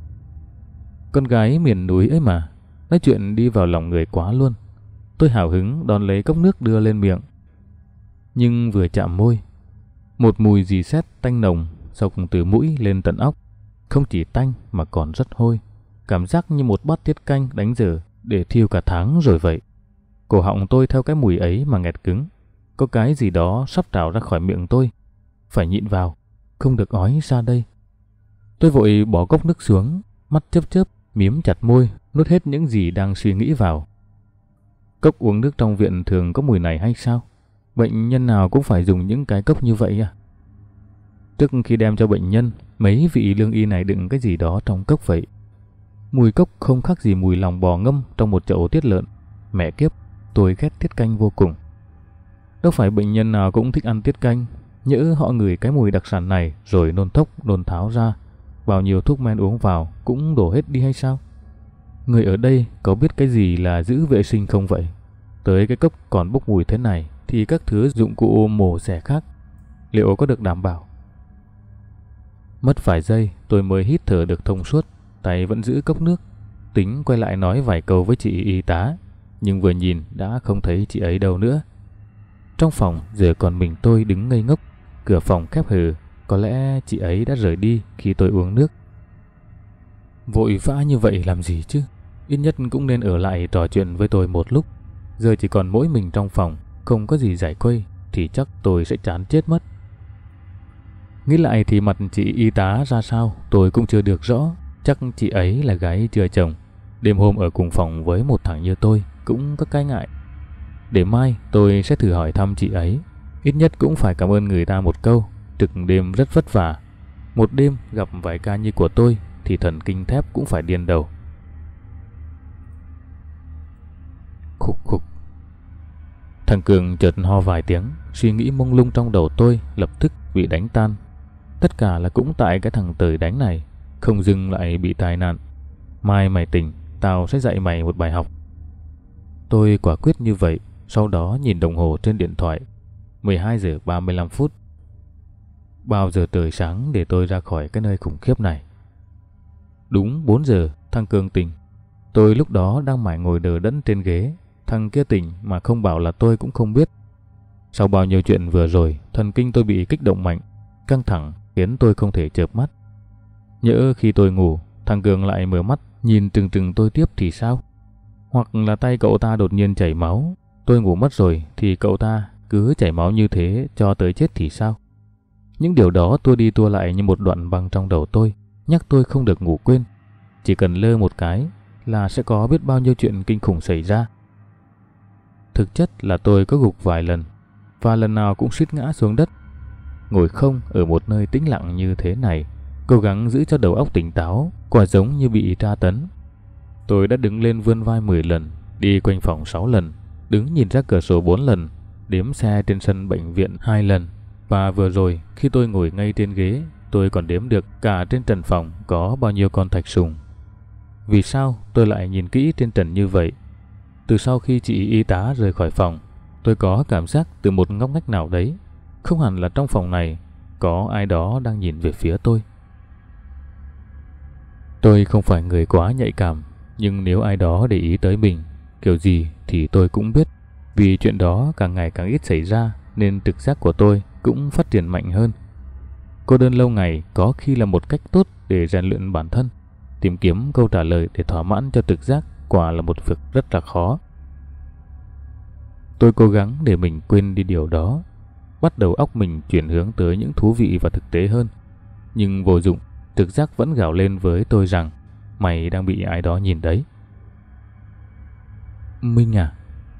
Con gái miền núi ấy mà, nói chuyện đi vào lòng người quá luôn. Tôi hào hứng đón lấy cốc nước đưa lên miệng. Nhưng vừa chạm môi, một mùi rì sét tanh nồng xộc từ mũi lên tận óc. Không chỉ tanh mà còn rất hôi. Cảm giác như một bát tiết canh đánh dở để thiêu cả tháng rồi vậy. Cổ họng tôi theo cái mùi ấy mà nghẹt cứng. Có cái gì đó sắp trào ra khỏi miệng tôi. Phải nhịn vào, không được ói ra đây. Tôi vội bỏ cốc nước xuống, mắt chớp chớp, miếm chặt môi, nuốt hết những gì đang suy nghĩ vào. Cốc uống nước trong viện thường có mùi này hay sao? Bệnh nhân nào cũng phải dùng những cái cốc như vậy à? Trước khi đem cho bệnh nhân, mấy vị lương y này đựng cái gì đó trong cốc vậy. Mùi cốc không khác gì mùi lòng bò ngâm trong một chậu tiết lợn. Mẹ kiếp, tôi ghét tiết canh vô cùng. Đâu phải bệnh nhân nào cũng thích ăn tiết canh. Nhỡ họ ngửi cái mùi đặc sản này rồi nôn thốc nôn tháo ra, bao nhiêu thuốc men uống vào cũng đổ hết đi hay sao? Người ở đây có biết cái gì là giữ vệ sinh không vậy? Tới cái cốc còn bốc mùi thế này thì các thứ dụng cụ mổ xẻ khác liệu có được đảm bảo? Mất vài giây tôi mới hít thở được thông suốt, tay vẫn giữ cốc nước, tính quay lại nói vài câu với chị y tá, nhưng vừa nhìn đã không thấy chị ấy đâu nữa. Trong phòng giờ còn mình tôi đứng ngây ngốc, cửa phòng khép hờ, có lẽ chị ấy đã rời đi khi tôi uống nước. Vội vã như vậy làm gì chứ? Ít nhất cũng nên ở lại trò chuyện với tôi một lúc. Giờ chỉ còn mỗi mình trong phòng, không có gì giải khuây thì chắc tôi sẽ chán chết mất. Nghĩ lại thì mặt chị y tá ra sao tôi cũng chưa được rõ. Chắc chị ấy là gái chưa chồng, đêm hôm ở cùng phòng với một thằng như tôi cũng có cái ngại. Để mai tôi sẽ thử hỏi thăm chị ấy. Ít nhất cũng phải cảm ơn người ta một câu. Trực đêm rất vất vả. Một đêm gặp vài ca như của tôi thì thần kinh thép cũng phải điên đầu. Khục khục. Thằng Cường chợt ho vài tiếng. Suy nghĩ mông lung trong đầu tôi lập tức bị đánh tan. Tất cả là cũng tại cái thằng Tời đánh này. Không dừng lại bị tai nạn. Mai mày tỉnh, tao sẽ dạy mày một bài học. Tôi quả quyết như vậy. Sau đó nhìn đồng hồ trên điện thoại. 12 giờ 35 phút. Bao giờ trời sáng để tôi ra khỏi cái nơi khủng khiếp này? Đúng 4 giờ thằng Cường tỉnh. Tôi lúc đó đang mải ngồi đờ đẫn trên ghế. Thằng kia tỉnh mà không bảo là tôi cũng không biết. Sau bao nhiêu chuyện vừa rồi, thần kinh tôi bị kích động mạnh, căng thẳng khiến tôi không thể chợp mắt. Nhỡ khi tôi ngủ, thằng Cường lại mở mắt nhìn trừng trừng tôi tiếp thì sao? Hoặc là tay cậu ta đột nhiên chảy máu, tôi ngủ mất rồi thì cậu ta cứ chảy máu như thế cho tới chết thì sao? Những điều đó tua đi tua lại như một đoạn băng trong đầu tôi, nhắc tôi không được ngủ quên. Chỉ cần lơ một cái là sẽ có biết bao nhiêu chuyện kinh khủng xảy ra. Thực chất là tôi có gục vài lần, và lần nào cũng suýt ngã xuống đất. Ngồi không ở một nơi tĩnh lặng như thế này, cố gắng giữ cho đầu óc tỉnh táo, quả giống như bị tra tấn. Tôi đã đứng lên vươn vai 10 lần, đi quanh phòng 6 lần, đứng nhìn ra cửa sổ 4 lần, đếm xe trên sân bệnh viện 2 lần. Và vừa rồi, khi tôi ngồi ngay trên ghế, tôi còn đếm được cả trên trần phòng có bao nhiêu con thạch sùng. Vì sao tôi lại nhìn kỹ trên trần như vậy? Từ sau khi chị y tá rời khỏi phòng, tôi có cảm giác từ một ngóc ngách nào đấy, không hẳn là trong phòng này, có ai đó đang nhìn về phía tôi. Tôi không phải người quá nhạy cảm, nhưng nếu ai đó để ý tới mình, kiểu gì thì tôi cũng biết. Vì chuyện đó càng ngày càng ít xảy ra nên trực giác của tôi cũng phát triển mạnh hơn. Cô đơn lâu ngày có khi là một cách tốt để rèn luyện bản thân. Tìm kiếm câu trả lời để thỏa mãn cho trực giác quả là một việc rất là khó. Tôi cố gắng để mình quên đi điều đó, bắt đầu óc mình chuyển hướng tới những thú vị và thực tế hơn. Nhưng vô dụng, trực giác vẫn gào lên với tôi rằng mày đang bị ai đó nhìn đấy. Minh à?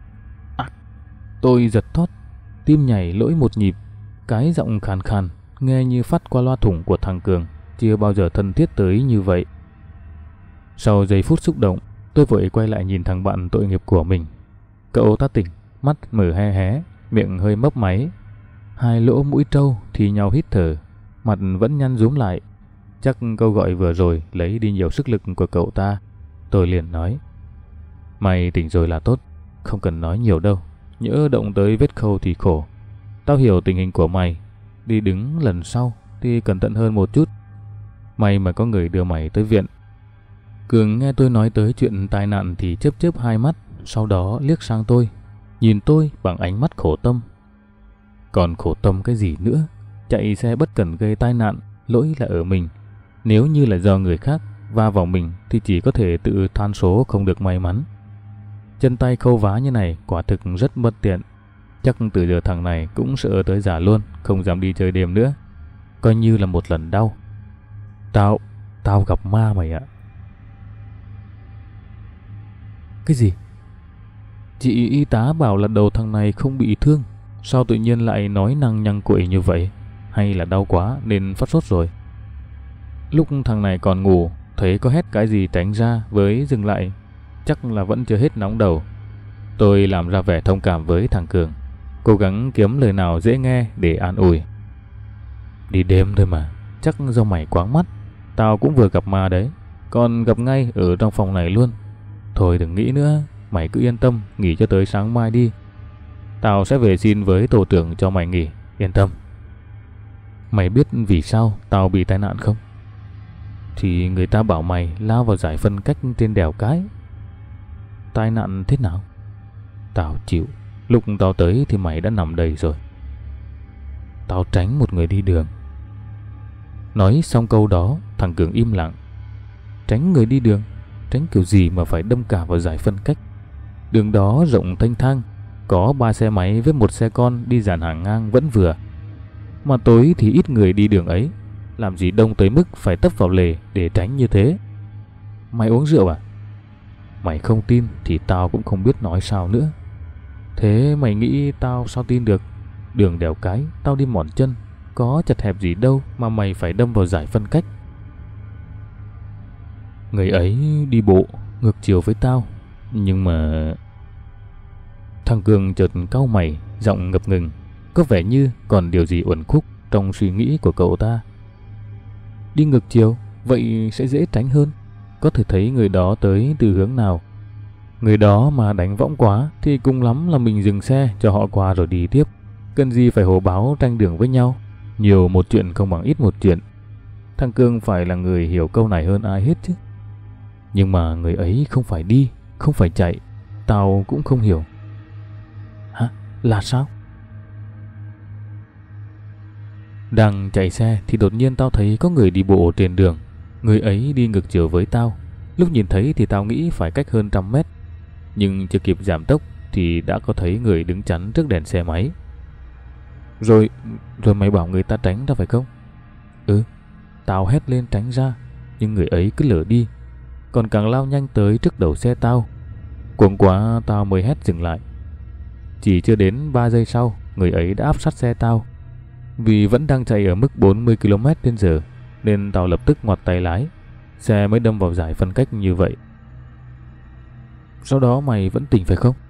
Tôi giật thót, tim nhảy lỗi một nhịp. Cái giọng khàn khàn nghe như phát qua loa thủng của thằng Cường chưa bao giờ thân thiết tới như vậy. Sau giây phút xúc động, tôi vội quay lại nhìn thằng bạn tội nghiệp của mình. Cậu ta tỉnh, mắt mở hé hé, miệng hơi mấp máy, hai lỗ mũi trâu thì nhau hít thở, mặt vẫn nhăn rúm lại. Chắc câu gọi vừa rồi lấy đi nhiều sức lực của cậu ta. Tôi liền nói: mày tỉnh rồi là tốt, không cần nói nhiều đâu, nhỡ động tới vết khâu thì khổ. Tao hiểu tình hình của mày, đi đứng lần sau thì cẩn thận hơn một chút. May mà có người đưa mày tới viện. Cường nghe tôi nói tới chuyện tai nạn thì chớp chớp hai mắt, sau đó liếc sang tôi, nhìn tôi bằng ánh mắt khổ tâm. Còn khổ tâm cái gì nữa? Chạy xe bất cẩn gây tai nạn, lỗi là ở mình. Nếu như là do người khác va vào mình thì chỉ có thể tự than số không được may mắn. Chân tay khâu vá như này quả thực rất bất tiện. Chắc từ giờ thằng này cũng sợ tới già luôn, không dám đi chơi đêm nữa. Coi như là một lần đau. Tao gặp ma mày ạ. Cái gì? Chị y tá bảo là đầu thằng này không bị thương, sao tự nhiên lại nói năng nhăng cuội như vậy? Hay là đau quá nên phát sốt rồi? Lúc thằng này còn ngủ, thấy có hét cái gì tránh ra với dừng lại, chắc là vẫn chưa hết nóng đầu. Tôi làm ra vẻ thông cảm với thằng Cường, cố gắng kiếm lời nào dễ nghe để an ủi. Đi đêm thôi mà, chắc do mày quáng mắt. Tao cũng vừa gặp ma đấy, còn gặp ngay ở trong phòng này luôn. Thôi đừng nghĩ nữa, mày cứ yên tâm, nghỉ cho tới sáng mai đi. Tao sẽ về xin với tổ trưởng cho mày nghỉ, yên tâm. Mày biết vì sao tao bị tai nạn không? Thì người ta bảo mày lao vào giải phân cách trên đèo cái. Tai nạn thế nào? Tao chịu, lúc tao tới thì mày đã nằm đầy rồi. Tao tránh một người đi đường. Nói xong câu đó, thằng Cường im lặng. Tránh người đi đường? Tránh kiểu gì mà phải đâm cả vào giải phân cách? Đường đó rộng thênh thang, có 3 xe máy với 1 xe con đi dàn hàng ngang vẫn vừa. Mà tối thì ít người đi đường ấy, làm gì đông tới mức phải tấp vào lề để tránh như thế? Mày uống rượu à? Mày không tin thì tao cũng không biết nói sao nữa. Thế mày nghĩ tao sao tin được? Đường đèo cái, tao đi mòn chân, có chật hẹp gì đâu mà mày phải đâm vào giải phân cách. Người ấy đi bộ ngược chiều với tao, nhưng mà... Thằng Cường chợt cau mày, giọng ngập ngừng, có vẻ như còn điều gì uẩn khúc trong suy nghĩ của cậu ta. Đi ngược chiều, vậy sẽ dễ tránh hơn. Có thể thấy người đó tới từ hướng nào. Người đó mà đánh võng quá thì cùng lắm là mình dừng xe cho họ qua rồi đi tiếp. Cần gì phải hổ báo tranh đường với nhau. Nhiều một chuyện không bằng ít một chuyện. Thằng Cương phải là người hiểu câu này hơn ai hết chứ. Nhưng mà người ấy không phải đi, không phải chạy. Tao cũng không hiểu. Hả? Là sao? Đang chạy xe thì đột nhiên tao thấy có người đi bộ trên đường. Người ấy đi ngược chiều với tao. Lúc nhìn thấy thì tao nghĩ phải cách hơn 100 mét. Nhưng chưa kịp giảm tốc thì đã có thấy người đứng chắn trước đèn xe máy. Rồi mày bảo người ta tránh ra phải không? Ừ, tao hét lên tránh ra, nhưng người ấy cứ lờ đi, còn càng lao nhanh tới trước đầu xe tao. Cuồng quá tao mới hét dừng lại. Chỉ chưa đến 3 giây sau, người ấy đã áp sát xe tao. Vì vẫn đang chạy ở mức 40 km/h nên tao lập tức ngoặt tay lái. Xe mới đâm vào giải phân cách như vậy. Sau đó mày vẫn tỉnh phải không?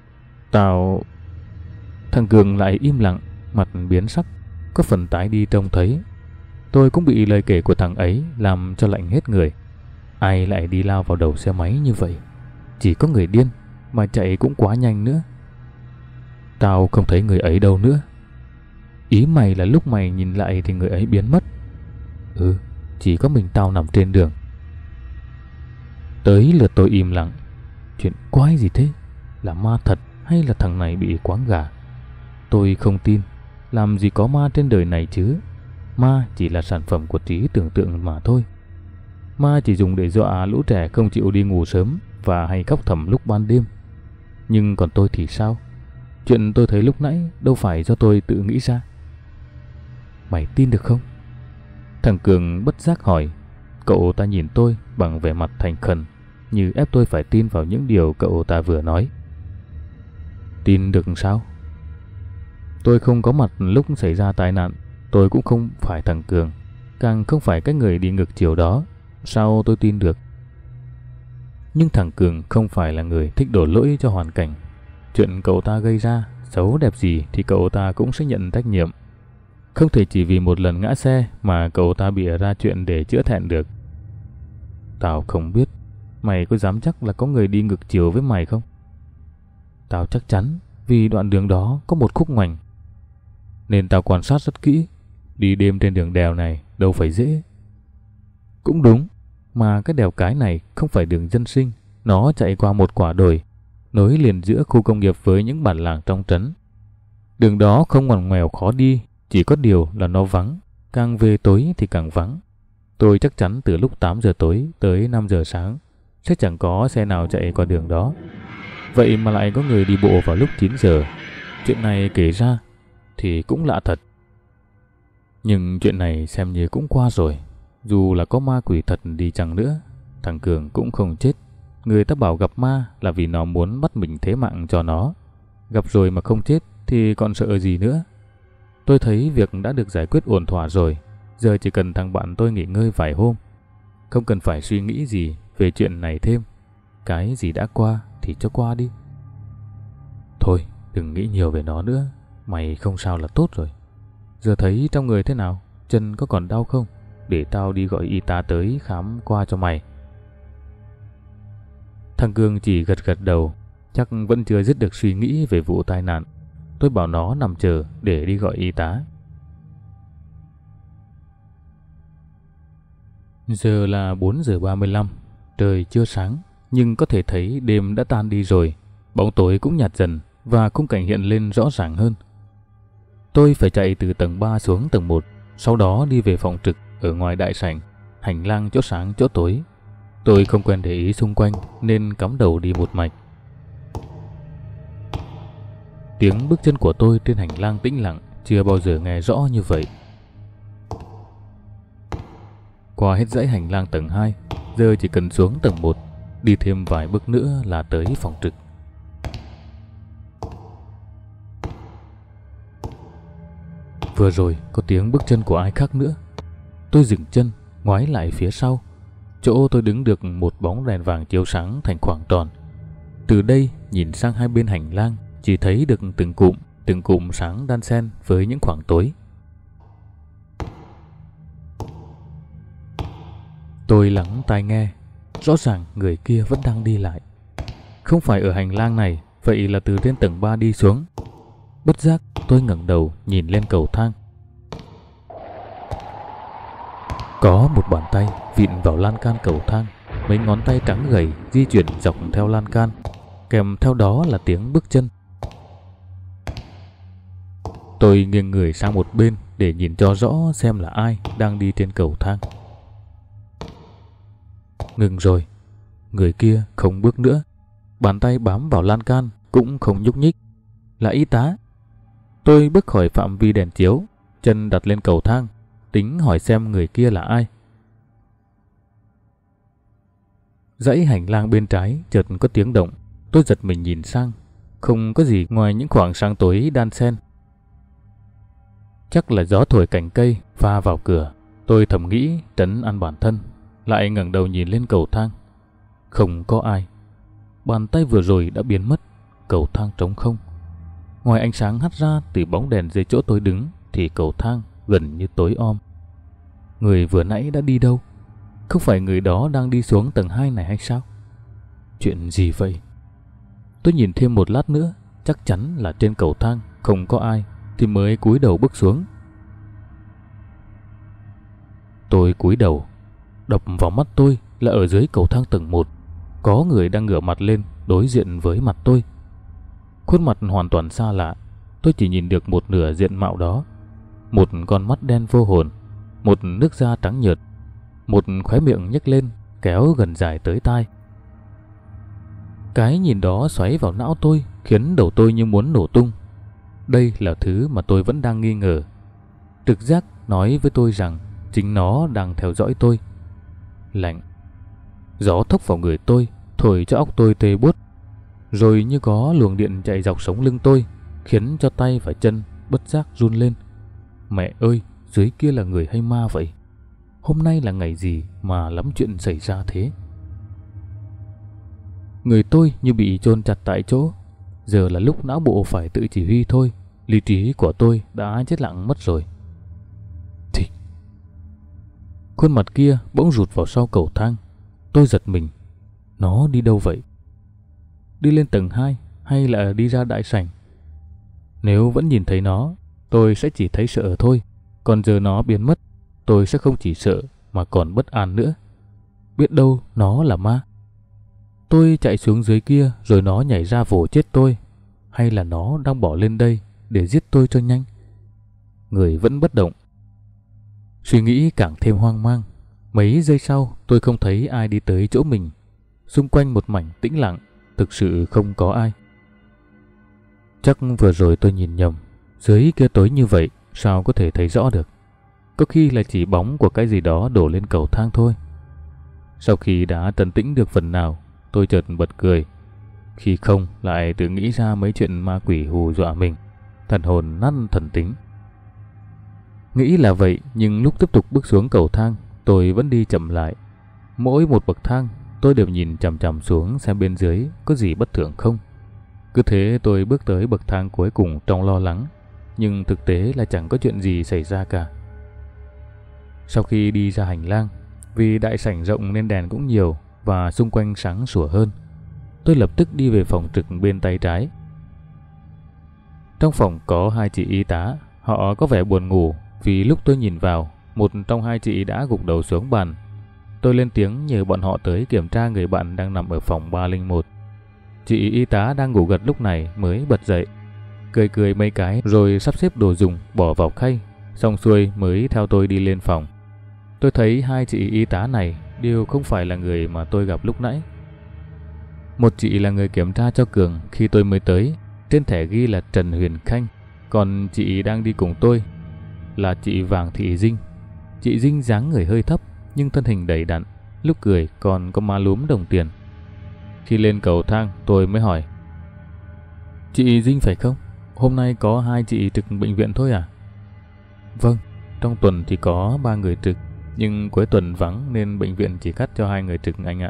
Thằng Cường lại im lặng, mặt biến sắc, có phần tái đi trông thấy. Tôi cũng bị lời kể của thằng ấy làm cho lạnh hết người. Ai lại đi lao vào đầu xe máy như vậy? Chỉ có người điên, mà chạy cũng quá nhanh nữa. Tao không thấy người ấy đâu nữa. Ý mày là lúc mày nhìn lại thì người ấy biến mất? Ừ, chỉ có mình tao nằm trên đường. Tới lượt tôi im lặng. Chuyện quái gì thế? Là ma thật hay là thằng này bị quáng gà? Tôi không tin. Làm gì có ma trên đời này chứ? Ma chỉ là sản phẩm của trí tưởng tượng mà thôi. Ma chỉ dùng để dọa lũ trẻ không chịu đi ngủ sớm và hay khóc thầm lúc ban đêm. Nhưng còn tôi thì sao? Chuyện tôi thấy lúc nãy đâu phải do tôi tự nghĩ ra. Mày tin được không? Thằng Cường bất giác hỏi. Cậu ta nhìn tôi bằng vẻ mặt thành khẩn, như ép tôi phải tin vào những điều cậu ta vừa nói. Tin được sao? Tôi không có mặt lúc xảy ra tai nạn. Tôi cũng không phải thằng Cường, càng không phải cái người đi ngược chiều đó. Sao tôi tin được? Nhưng thằng Cường không phải là người thích đổ lỗi cho hoàn cảnh. Chuyện cậu ta gây ra, xấu đẹp gì thì cậu ta cũng sẽ nhận trách nhiệm. Không thể chỉ vì một lần ngã xe mà cậu ta bịa ra chuyện để chữa thẹn được. Tao không biết. Mày có dám chắc là có người đi ngược chiều với mày không? Tao chắc chắn, vì đoạn đường đó có một khúc ngoằnh. Nên tao quan sát rất kỹ. Đi đêm trên đường đèo này đâu phải dễ. Cũng đúng, mà cái đèo cái này không phải đường dân sinh. Nó chạy qua một quả đồi, nối liền giữa khu công nghiệp với những bản làng trong trấn. Đường đó không ngoằn ngoèo khó đi, chỉ có điều là nó vắng. Càng về tối thì càng vắng. Tôi chắc chắn từ lúc 8 giờ tối tới 5 giờ sáng sẽ chẳng có xe nào chạy qua đường đó. Vậy mà lại có người đi bộ vào lúc 9 giờ. Chuyện này kể ra thì cũng lạ thật. Nhưng chuyện này xem như cũng qua rồi. Dù là có ma quỷ thật đi chăng nữa, thằng Cường cũng không chết. Người ta bảo gặp ma là vì nó muốn bắt mình thế mạng cho nó. Gặp rồi mà không chết thì còn sợ gì nữa. Tôi thấy việc đã được giải quyết ổn thỏa rồi. Giờ chỉ cần thằng bạn tôi nghỉ ngơi vài hôm, không cần phải suy nghĩ gì về chuyện này thêm. Cái gì đã qua thì cho qua đi. Thôi đừng nghĩ nhiều về nó nữa. Mày không sao là tốt rồi. Giờ thấy trong người thế nào? Chân có còn đau không? Để tao đi gọi y tá tới khám qua cho mày. Thằng Cường chỉ gật gật đầu. Chắc vẫn chưa dứt được suy nghĩ về vụ tai nạn. Tôi bảo nó nằm chờ để đi gọi y tá. Giờ là 4 giờ 35. Trời chưa sáng, nhưng có thể thấy đêm đã tan đi rồi. Bóng tối cũng nhạt dần và khung cảnh hiện lên rõ ràng hơn. Tôi phải chạy từ tầng 3 xuống tầng 1, sau đó đi về phòng trực ở ngoài đại sảnh, hành lang chỗ sáng chỗ tối. Tôi không quen để ý xung quanh nên cắm đầu đi một mạch. Tiếng bước chân của tôi trên hành lang tĩnh lặng, chưa bao giờ nghe rõ như vậy. Qua hết dãy hành lang tầng 2, giờ chỉ cần xuống tầng 1, đi thêm vài bước nữa là tới phòng trực. Vừa rồi có tiếng bước chân của ai khác nữa. Tôi dừng chân, ngoái lại phía sau. Chỗ tôi đứng được một bóng đèn vàng chiếu sáng thành khoảng tròn. Từ đây nhìn sang hai bên hành lang, chỉ thấy được từng cụm sáng đan xen với những khoảng tối. Tôi lắng tai nghe, rõ ràng người kia vẫn đang đi lại. Không phải ở hành lang này, vậy là từ trên tầng 3 đi xuống. Bất giác tôi ngẩng đầu nhìn lên cầu thang. Có một bàn tay vịn vào lan can cầu thang, mấy ngón tay trắng gầy di chuyển dọc theo lan can, kèm theo đó là tiếng bước chân. Tôi nghiêng người sang một bên để nhìn cho rõ xem là ai đang đi trên cầu thang. Ngừng rồi. Người kia không bước nữa. Bàn tay bám vào lan can cũng không nhúc nhích. Là y tá. Tôi bước khỏi phạm vi đèn chiếu, chân đặt lên cầu thang, tính hỏi xem người kia là ai. Dãy hành lang bên trái chợt có tiếng động. Tôi giật mình nhìn sang. Không có gì ngoài những khoảng sáng tối đan xen. Chắc là gió thổi cành cây pha vào cửa. Tôi thầm nghĩ trấn an bản thân. Lại ngẩng đầu nhìn lên cầu thang. Không có ai. Bàn tay vừa rồi đã biến mất. Cầu thang trống không. Ngoài ánh sáng hắt ra từ bóng đèn dưới chỗ tôi đứng thì cầu thang gần như tối om. Người vừa nãy đã đi đâu? Không phải người đó đang đi xuống tầng 2 này hay sao? Chuyện gì vậy? Tôi nhìn thêm một lát nữa, chắc chắn là trên cầu thang không có ai thì mới cúi đầu bước xuống. Tôi cúi đầu, đập vào mắt tôi là ở dưới cầu thang tầng 1, có người đang ngửa mặt lên đối diện với mặt tôi. Khuôn mặt hoàn toàn xa lạ, tôi chỉ nhìn được một nửa diện mạo đó. Một con mắt đen vô hồn, một nước da trắng nhợt, một khóe miệng nhếch lên kéo gần dài tới tai. Cái nhìn đó xoáy vào não tôi, khiến đầu tôi như muốn nổ tung. Đây là thứ mà tôi vẫn đang nghi ngờ. Trực giác nói với tôi rằng chính nó đang theo dõi tôi. Lạnh. Gió thốc vào người tôi, thổi cho óc tôi tê buốt. Rồi như có luồng điện chạy dọc sống lưng tôi, khiến cho tay và chân bất giác run lên. Mẹ ơi, dưới kia là người hay ma vậy? Hôm nay là ngày gì mà lắm chuyện xảy ra thế? Người tôi như bị chôn chặt tại chỗ. Giờ là lúc não bộ phải tự chỉ huy thôi. Lý trí của tôi đã chết lặng mất rồi. Thì khuôn mặt kia bỗng rụt vào sau cầu thang. Tôi giật mình. Nó đi đâu vậy? Đi lên tầng 2 hay là đi ra đại sảnh? Nếu vẫn nhìn thấy nó, tôi sẽ chỉ thấy sợ thôi. Còn giờ nó biến mất, tôi sẽ không chỉ sợ mà còn bất an nữa. Biết đâu nó là ma. Tôi chạy xuống dưới kia rồi nó nhảy ra vồ chết tôi. Hay là nó đang bỏ lên đây để giết tôi cho nhanh? Người vẫn bất động. Suy nghĩ càng thêm hoang mang. Mấy giây sau tôi không thấy ai đi tới chỗ mình. Xung quanh một mảnh tĩnh lặng, thực sự không có ai. Chắc vừa rồi tôi nhìn nhầm. Dưới kia tối như vậy sao có thể thấy rõ được? Có khi là chỉ bóng của cái gì đó đổ lên cầu thang thôi. Sau khi đã trấn tĩnh được phần nào, tôi chợt bật cười. Khi không lại tự nghĩ ra mấy chuyện ma quỷ hù dọa mình. Thần hồn nát thần tính. Nghĩ là vậy, nhưng lúc tiếp tục bước xuống cầu thang, tôi vẫn đi chậm lại. Mỗi một bậc thang, tôi đều nhìn chằm chằm xuống xem bên dưới có gì bất thường không. Cứ thế tôi bước tới bậc thang cuối cùng trong lo lắng, nhưng thực tế là chẳng có chuyện gì xảy ra cả. Sau khi đi ra hành lang, vì đại sảnh rộng nên đèn cũng nhiều và xung quanh sáng sủa hơn, tôi lập tức đi về phòng trực bên tay trái. Trong phòng có hai chị y tá, họ có vẻ buồn ngủ vì lúc tôi nhìn vào, một trong hai chị đã gục đầu xuống bàn. Tôi lên tiếng nhờ bọn họ tới kiểm tra người bạn đang nằm ở phòng 301. Chị y tá đang ngủ gật lúc này mới bật dậy, cười cười mấy cái rồi sắp xếp đồ dùng bỏ vào khay, xong xuôi mới theo tôi đi lên phòng. Tôi thấy hai chị y tá này đều không phải là người mà tôi gặp lúc nãy. Một chị là người kiểm tra cho Cường khi tôi mới tới, trên thẻ ghi là Trần Huyền Khanh, còn chị đang đi cùng tôi là chị Vàng Thị Dinh. Chị Dinh dáng người hơi thấp nhưng thân hình đầy đặn, lúc cười còn có má lúm đồng tiền. Khi lên cầu thang tôi mới hỏi: Chị Dinh phải không? Hôm nay có hai chị trực bệnh viện thôi à? Vâng, trong tuần thì có 3 người trực, nhưng cuối tuần vắng nên bệnh viện chỉ cắt cho 2 người trực anh ạ.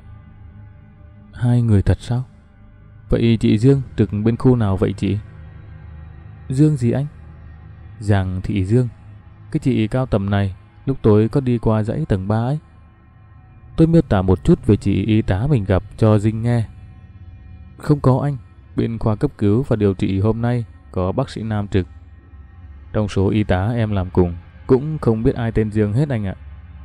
2 người thật sao? Vậy chị Dương trực bên khu nào vậy chị? Dương gì anh? Giàng Thị Dương, cái chị cao tầm này, lúc tối có đi qua dãy tầng 3 ấy. Tôi miêu tả một chút về chị y tá mình gặp cho Dinh nghe. Không có anh, bên khoa cấp cứu và điều trị hôm nay có bác sĩ nam trực. Trong số y tá em làm cùng cũng không biết ai tên Dương hết anh ạ.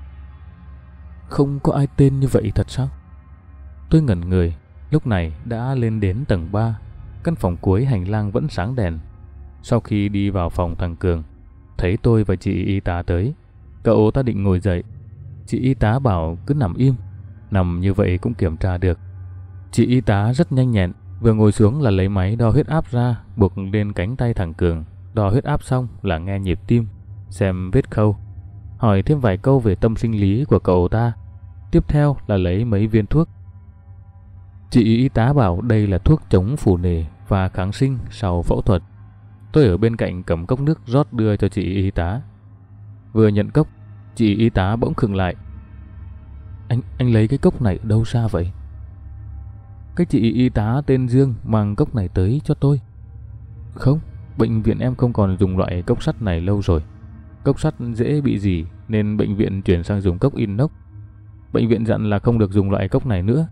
Không có ai tên như vậy thật sao? Tôi ngẩn người, lúc này đã lên đến tầng 3. Căn phòng cuối hành lang vẫn sáng đèn. Sau khi đi vào phòng thằng Cường, thấy tôi và chị y tá tới. Cậu ta định ngồi dậy. Chị y tá bảo cứ nằm im, nằm như vậy cũng kiểm tra được. Chị y tá rất nhanh nhẹn, vừa ngồi xuống là lấy máy đo huyết áp ra, buộc lên cánh tay thằng Cường. Đo huyết áp xong là nghe nhịp tim, xem vết khâu, hỏi thêm vài câu về tâm sinh lý của cậu ta. Tiếp theo là lấy mấy viên thuốc. Chị y tá bảo đây là thuốc chống phù nề và kháng sinh sau phẫu thuật. Tôi ở bên cạnh cầm cốc nước rót đưa cho chị y tá. Vừa nhận cốc, chị y tá bỗng khựng lại. Anh lấy cái cốc này đâu ra vậy? Cái chị y tá tên Dương mang cốc này tới cho tôi. Không, bệnh viện em không còn dùng loại cốc sắt này lâu rồi. Cốc sắt dễ bị rỉ nên bệnh viện chuyển sang dùng cốc inox. Bệnh viện dặn là không được dùng loại cốc này nữa.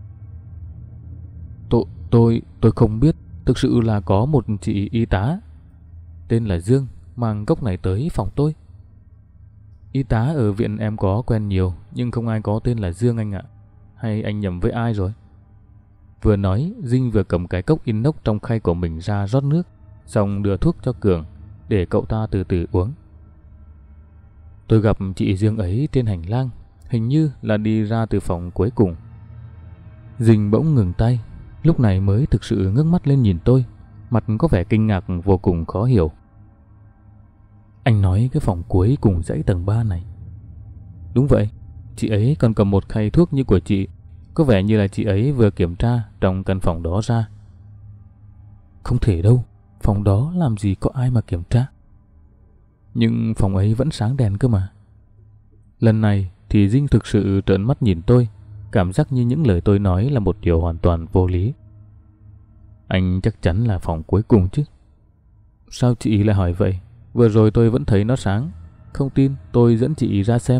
Tôi không biết. Thực sự là có một chị y tá tên là Dương mang cốc này tới phòng tôi. Y tá ở viện em có quen nhiều, nhưng không ai có tên là Dương anh ạ. Hay anh nhầm với ai rồi? Vừa nói, Dinh vừa cầm cái cốc inox trong khay của mình ra rót nước, xong đưa thuốc cho Cường để cậu ta từ từ uống. Tôi gặp chị Dương ấy trên hành lang, hình như là đi ra từ phòng cuối cùng. Dinh bỗng ngừng tay, lúc này mới thực sự ngước mắt lên nhìn tôi, mặt có vẻ kinh ngạc vô cùng khó hiểu. Anh nói cái phòng cuối cùng dãy tầng 3 này? Đúng vậy, chị ấy còn cầm một khay thuốc như của chị. Có vẻ như là chị ấy vừa kiểm tra trong căn phòng đó ra. Không thể đâu, phòng đó làm gì có ai mà kiểm tra. Nhưng phòng ấy vẫn sáng đèn cơ mà. Lần này thì Dinh thực sự trợn mắt nhìn tôi, cảm giác như những lời tôi nói là một điều hoàn toàn vô lý. Anh chắc chắn là phòng cuối cùng chứ? Sao chị lại hỏi vậy? Vừa rồi tôi vẫn thấy nó sáng. Không tin tôi dẫn chị ra xem.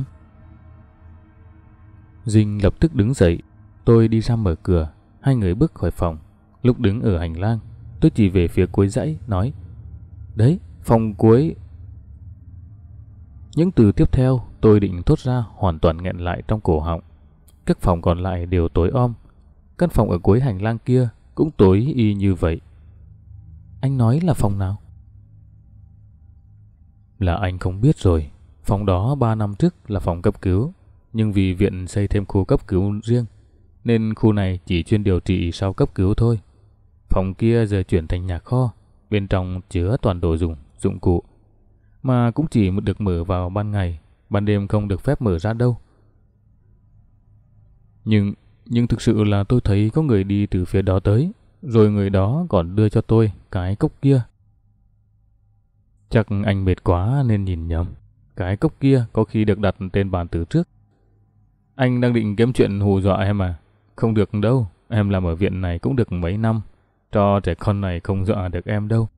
Dinh lập tức đứng dậy. Tôi đi ra mở cửa. Hai người bước khỏi phòng. Lúc đứng ở hành lang, tôi chỉ về phía cuối dãy nói: Đấy, phòng cuối. Những từ tiếp theo tôi định thốt ra hoàn toàn nghẹn lại trong cổ họng. Các phòng còn lại đều tối om. Căn phòng ở cuối hành lang kia cũng tối y như vậy. Anh nói là phòng nào? Là anh không biết rồi. Phòng đó 3 năm trước là phòng cấp cứu, nhưng vì viện xây thêm khu cấp cứu riêng nên khu này chỉ chuyên điều trị sau cấp cứu thôi. Phòng kia giờ chuyển thành nhà kho, bên trong chứa toàn đồ dùng, dụng cụ, mà cũng chỉ được mở vào ban ngày, ban đêm không được phép mở ra đâu. Nhưng thực sự là tôi thấy có người đi từ phía đó tới, rồi người đó còn đưa cho tôi cái cốc kia. Chắc anh mệt quá nên nhìn nhầm. Cái cốc kia có khi được đặt trên bàn từ trước. Anh đang định kiếm chuyện hù dọa em à? Không được đâu, em làm ở viện này cũng được mấy năm. Cho trẻ con này không dọa được em đâu.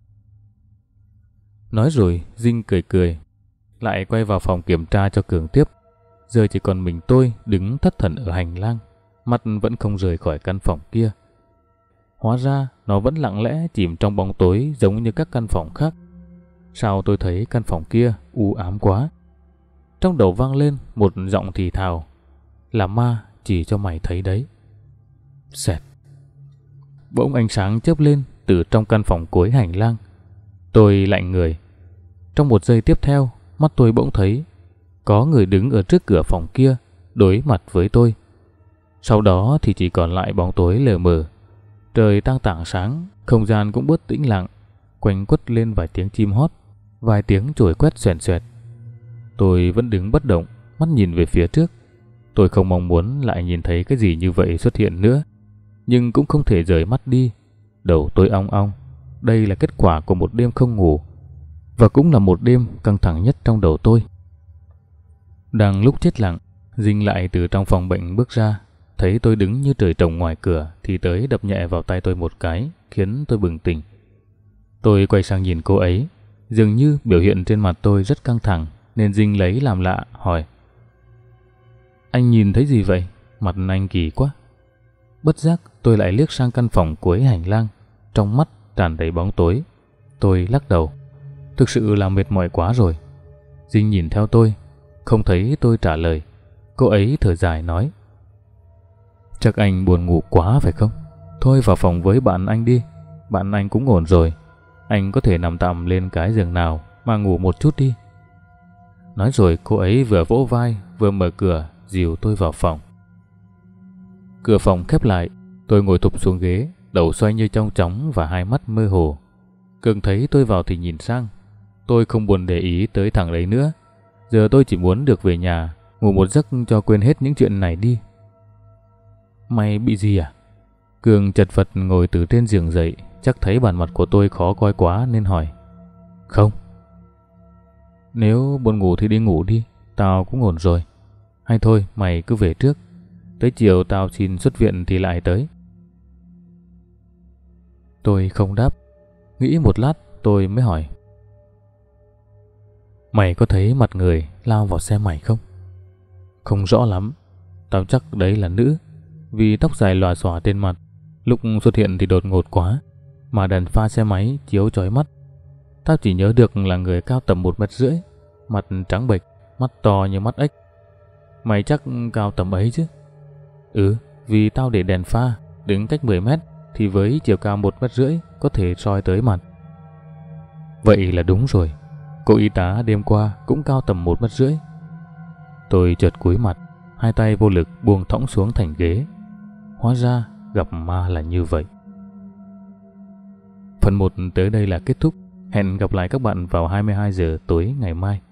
Nói rồi, Dinh cười cười, lại quay vào phòng kiểm tra cho Cường tiếp. Giờ chỉ còn mình tôi đứng thất thần ở hành lang, mắt vẫn không rời khỏi căn phòng kia. Hóa ra nó vẫn lặng lẽ chìm trong bóng tối giống như các căn phòng khác. Sao tôi thấy căn phòng kia u ám quá? Trong đầu vang lên một giọng thì thào: Là ma chỉ cho mày thấy đấy. Xẹt. Bỗng ánh sáng chớp lên từ trong căn phòng cuối hành lang. Tôi lạnh người. Trong một giây tiếp theo, mắt tôi bỗng thấy có người đứng ở trước cửa phòng kia, đối mặt với tôi. Sau đó thì chỉ còn lại bóng tối lờ mờ. Trời đang tảng sáng, không gian cũng bớt tĩnh lặng, quanh quất lên vài tiếng chim hót, vài tiếng chổi quét xoèn xoẹt. Tôi vẫn đứng bất động, mắt nhìn về phía trước. Tôi không mong muốn lại nhìn thấy cái gì như vậy xuất hiện nữa, nhưng cũng không thể rời mắt đi. Đầu tôi ong ong. Đây là kết quả của một đêm không ngủ, và cũng là một đêm căng thẳng nhất trong đầu tôi. Đang lúc chết lặng, Dinh lại từ trong phòng bệnh bước ra, thấy tôi đứng như trời trồng ngoài cửa thì tới đập nhẹ vào tay tôi một cái, khiến tôi bừng tỉnh. Tôi quay sang nhìn cô ấy, dường như biểu hiện trên mặt tôi rất căng thẳng, nên Dinh lấy làm lạ hỏi: Anh nhìn thấy gì vậy? Mặt anh kỳ quá. Bất giác tôi lại liếc sang căn phòng cuối hành lang, trong mắt tràn đầy bóng tối. Tôi lắc đầu, thực sự là mệt mỏi quá rồi. Dinh nhìn theo tôi, không thấy tôi trả lời. Cô ấy thở dài nói: Chắc anh buồn ngủ quá phải không? Thôi vào phòng với bạn anh đi, bạn anh cũng ổn rồi. Anh có thể nằm tạm lên cái giường nào mà ngủ một chút đi. Nói rồi cô ấy vừa vỗ vai vừa mở cửa dìu tôi vào phòng. Cửa phòng khép lại, tôi ngồi thụp xuống ghế, đầu xoay như trong chóng và hai mắt mơ hồ. Cường thấy tôi vào thì nhìn sang. Tôi không buồn để ý tới thằng đấy nữa. Giờ tôi chỉ muốn được về nhà, ngủ một giấc cho quên hết những chuyện này đi. Mày bị gì à? Cường chật vật ngồi từ trên giường dậy, chắc thấy bản mặt của tôi khó coi quá nên hỏi. Không. Nếu buồn ngủ thì đi ngủ đi, tao cũng ổn rồi. Hay thôi mày cứ về trước, tới chiều tao xin xuất viện thì lại tới. Tôi không đáp. Nghĩ một lát tôi mới hỏi. Mày có thấy mặt người lao vào xe mày không? Không rõ lắm. Tao chắc đấy là nữ, vì tóc dài lòa xòa trên mặt. Lúc xuất hiện thì đột ngột quá, mà đèn pha xe máy chiếu chói mắt. Tao chỉ nhớ được là người cao tầm 1,5 mét, mặt trắng bệch, mắt to như mắt ếch. Mày chắc cao tầm ấy chứ? Ừ, vì tao để đèn pha đứng cách 10 mét thì với chiều cao 1,5 mét có thể soi tới mặt. Vậy là đúng rồi. Cô y tá đêm qua cũng cao tầm 1,5 mét. Tôi chợt cúi mặt, hai tay vô lực buông thõng xuống thành ghế. Hóa ra gặp ma là như vậy. Phần 1 tới đây là kết thúc. Hẹn gặp lại các bạn vào 22 giờ tối ngày mai.